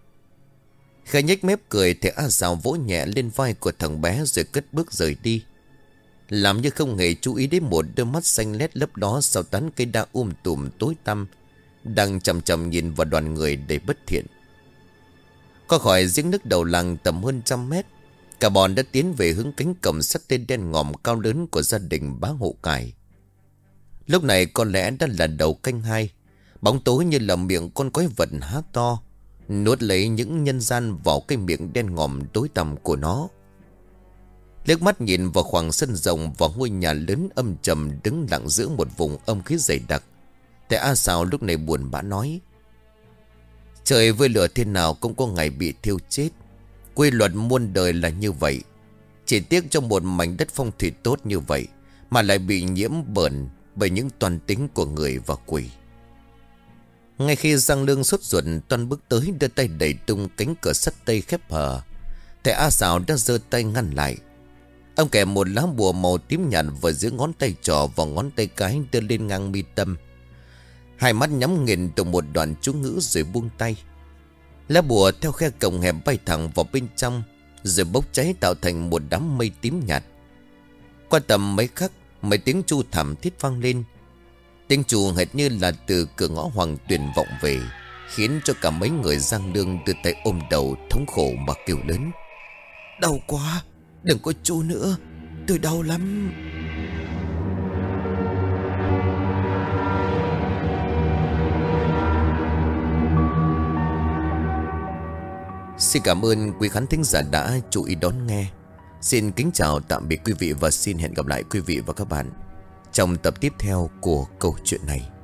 Khẽ nhếch mép cười, thì A Sào vỗ nhẹ lên vai của thằng bé rồi cất bước rời đi, làm như không hề chú ý đến một đôi mắt xanh lét lấp đó sau tán cây đa um tùm tối tăm, đang chằm chằm nhìn vào đoàn người đầy bất thiện. Qua khỏi giếng nước đầu làng tầm hơn trăm mét, cả bọn đã tiến về hướng cánh cổng sắt tên đen ngòm cao lớn của gia đình bá hộ cải. Lúc này có lẽ đã là đầu canh hai, bóng tối như là miệng con quái vật há to, nuốt lấy những nhân gian vào cái miệng đen ngòm tối tăm của nó. Liếc mắt nhìn vào khoảng sân rộng và ngôi nhà lớn âm trầm đứng lặng giữa một vùng âm khí dày đặc, Thầy A Sào lúc này buồn bã nói: trời với lửa thế nào cũng có ngày bị thiêu chết. Quy luật muôn đời là như vậy. Chỉ tiếc trong một mảnh đất phong thủy tốt như vậy mà lại bị nhiễm bẩn bởi những toan tính của người và quỷ. Ngay khi Giang Lương sốt ruột toan bước tới, đưa tay đẩy tung cánh cửa sắt tây khép hờ, thầy A Sào đã giơ tay ngăn lại. Ông kèm một lá bùa màu tím nhạt vào giữa ngón tay trỏ và ngón tay cái đưa lên ngang mi tâm. Hai mắt nhắm nghiền từ một đoạn chú ngữ rồi buông tay. Lá bùa theo khe cổng hẹp bay thẳng vào bên trong, rồi bốc cháy tạo thành một đám mây tím nhạt. Qua tầm mấy khắc, mấy tiếng chu thảm thiết vang lên. Tiếng chu hệt như là từ cửa ngõ Hoàng Tuyền vọng về, khiến cho cả mấy người Giang Lương đưa tay ôm đầu thống khổ mà kêu lớn: đau quá, đừng có chu nữa, tôi đau lắm. Xin cảm ơn quý khán thính giả đã chú ý đón nghe. Xin kính chào tạm biệt quý vị và xin hẹn gặp lại quý vị và các bạn trong tập tiếp theo của câu chuyện này.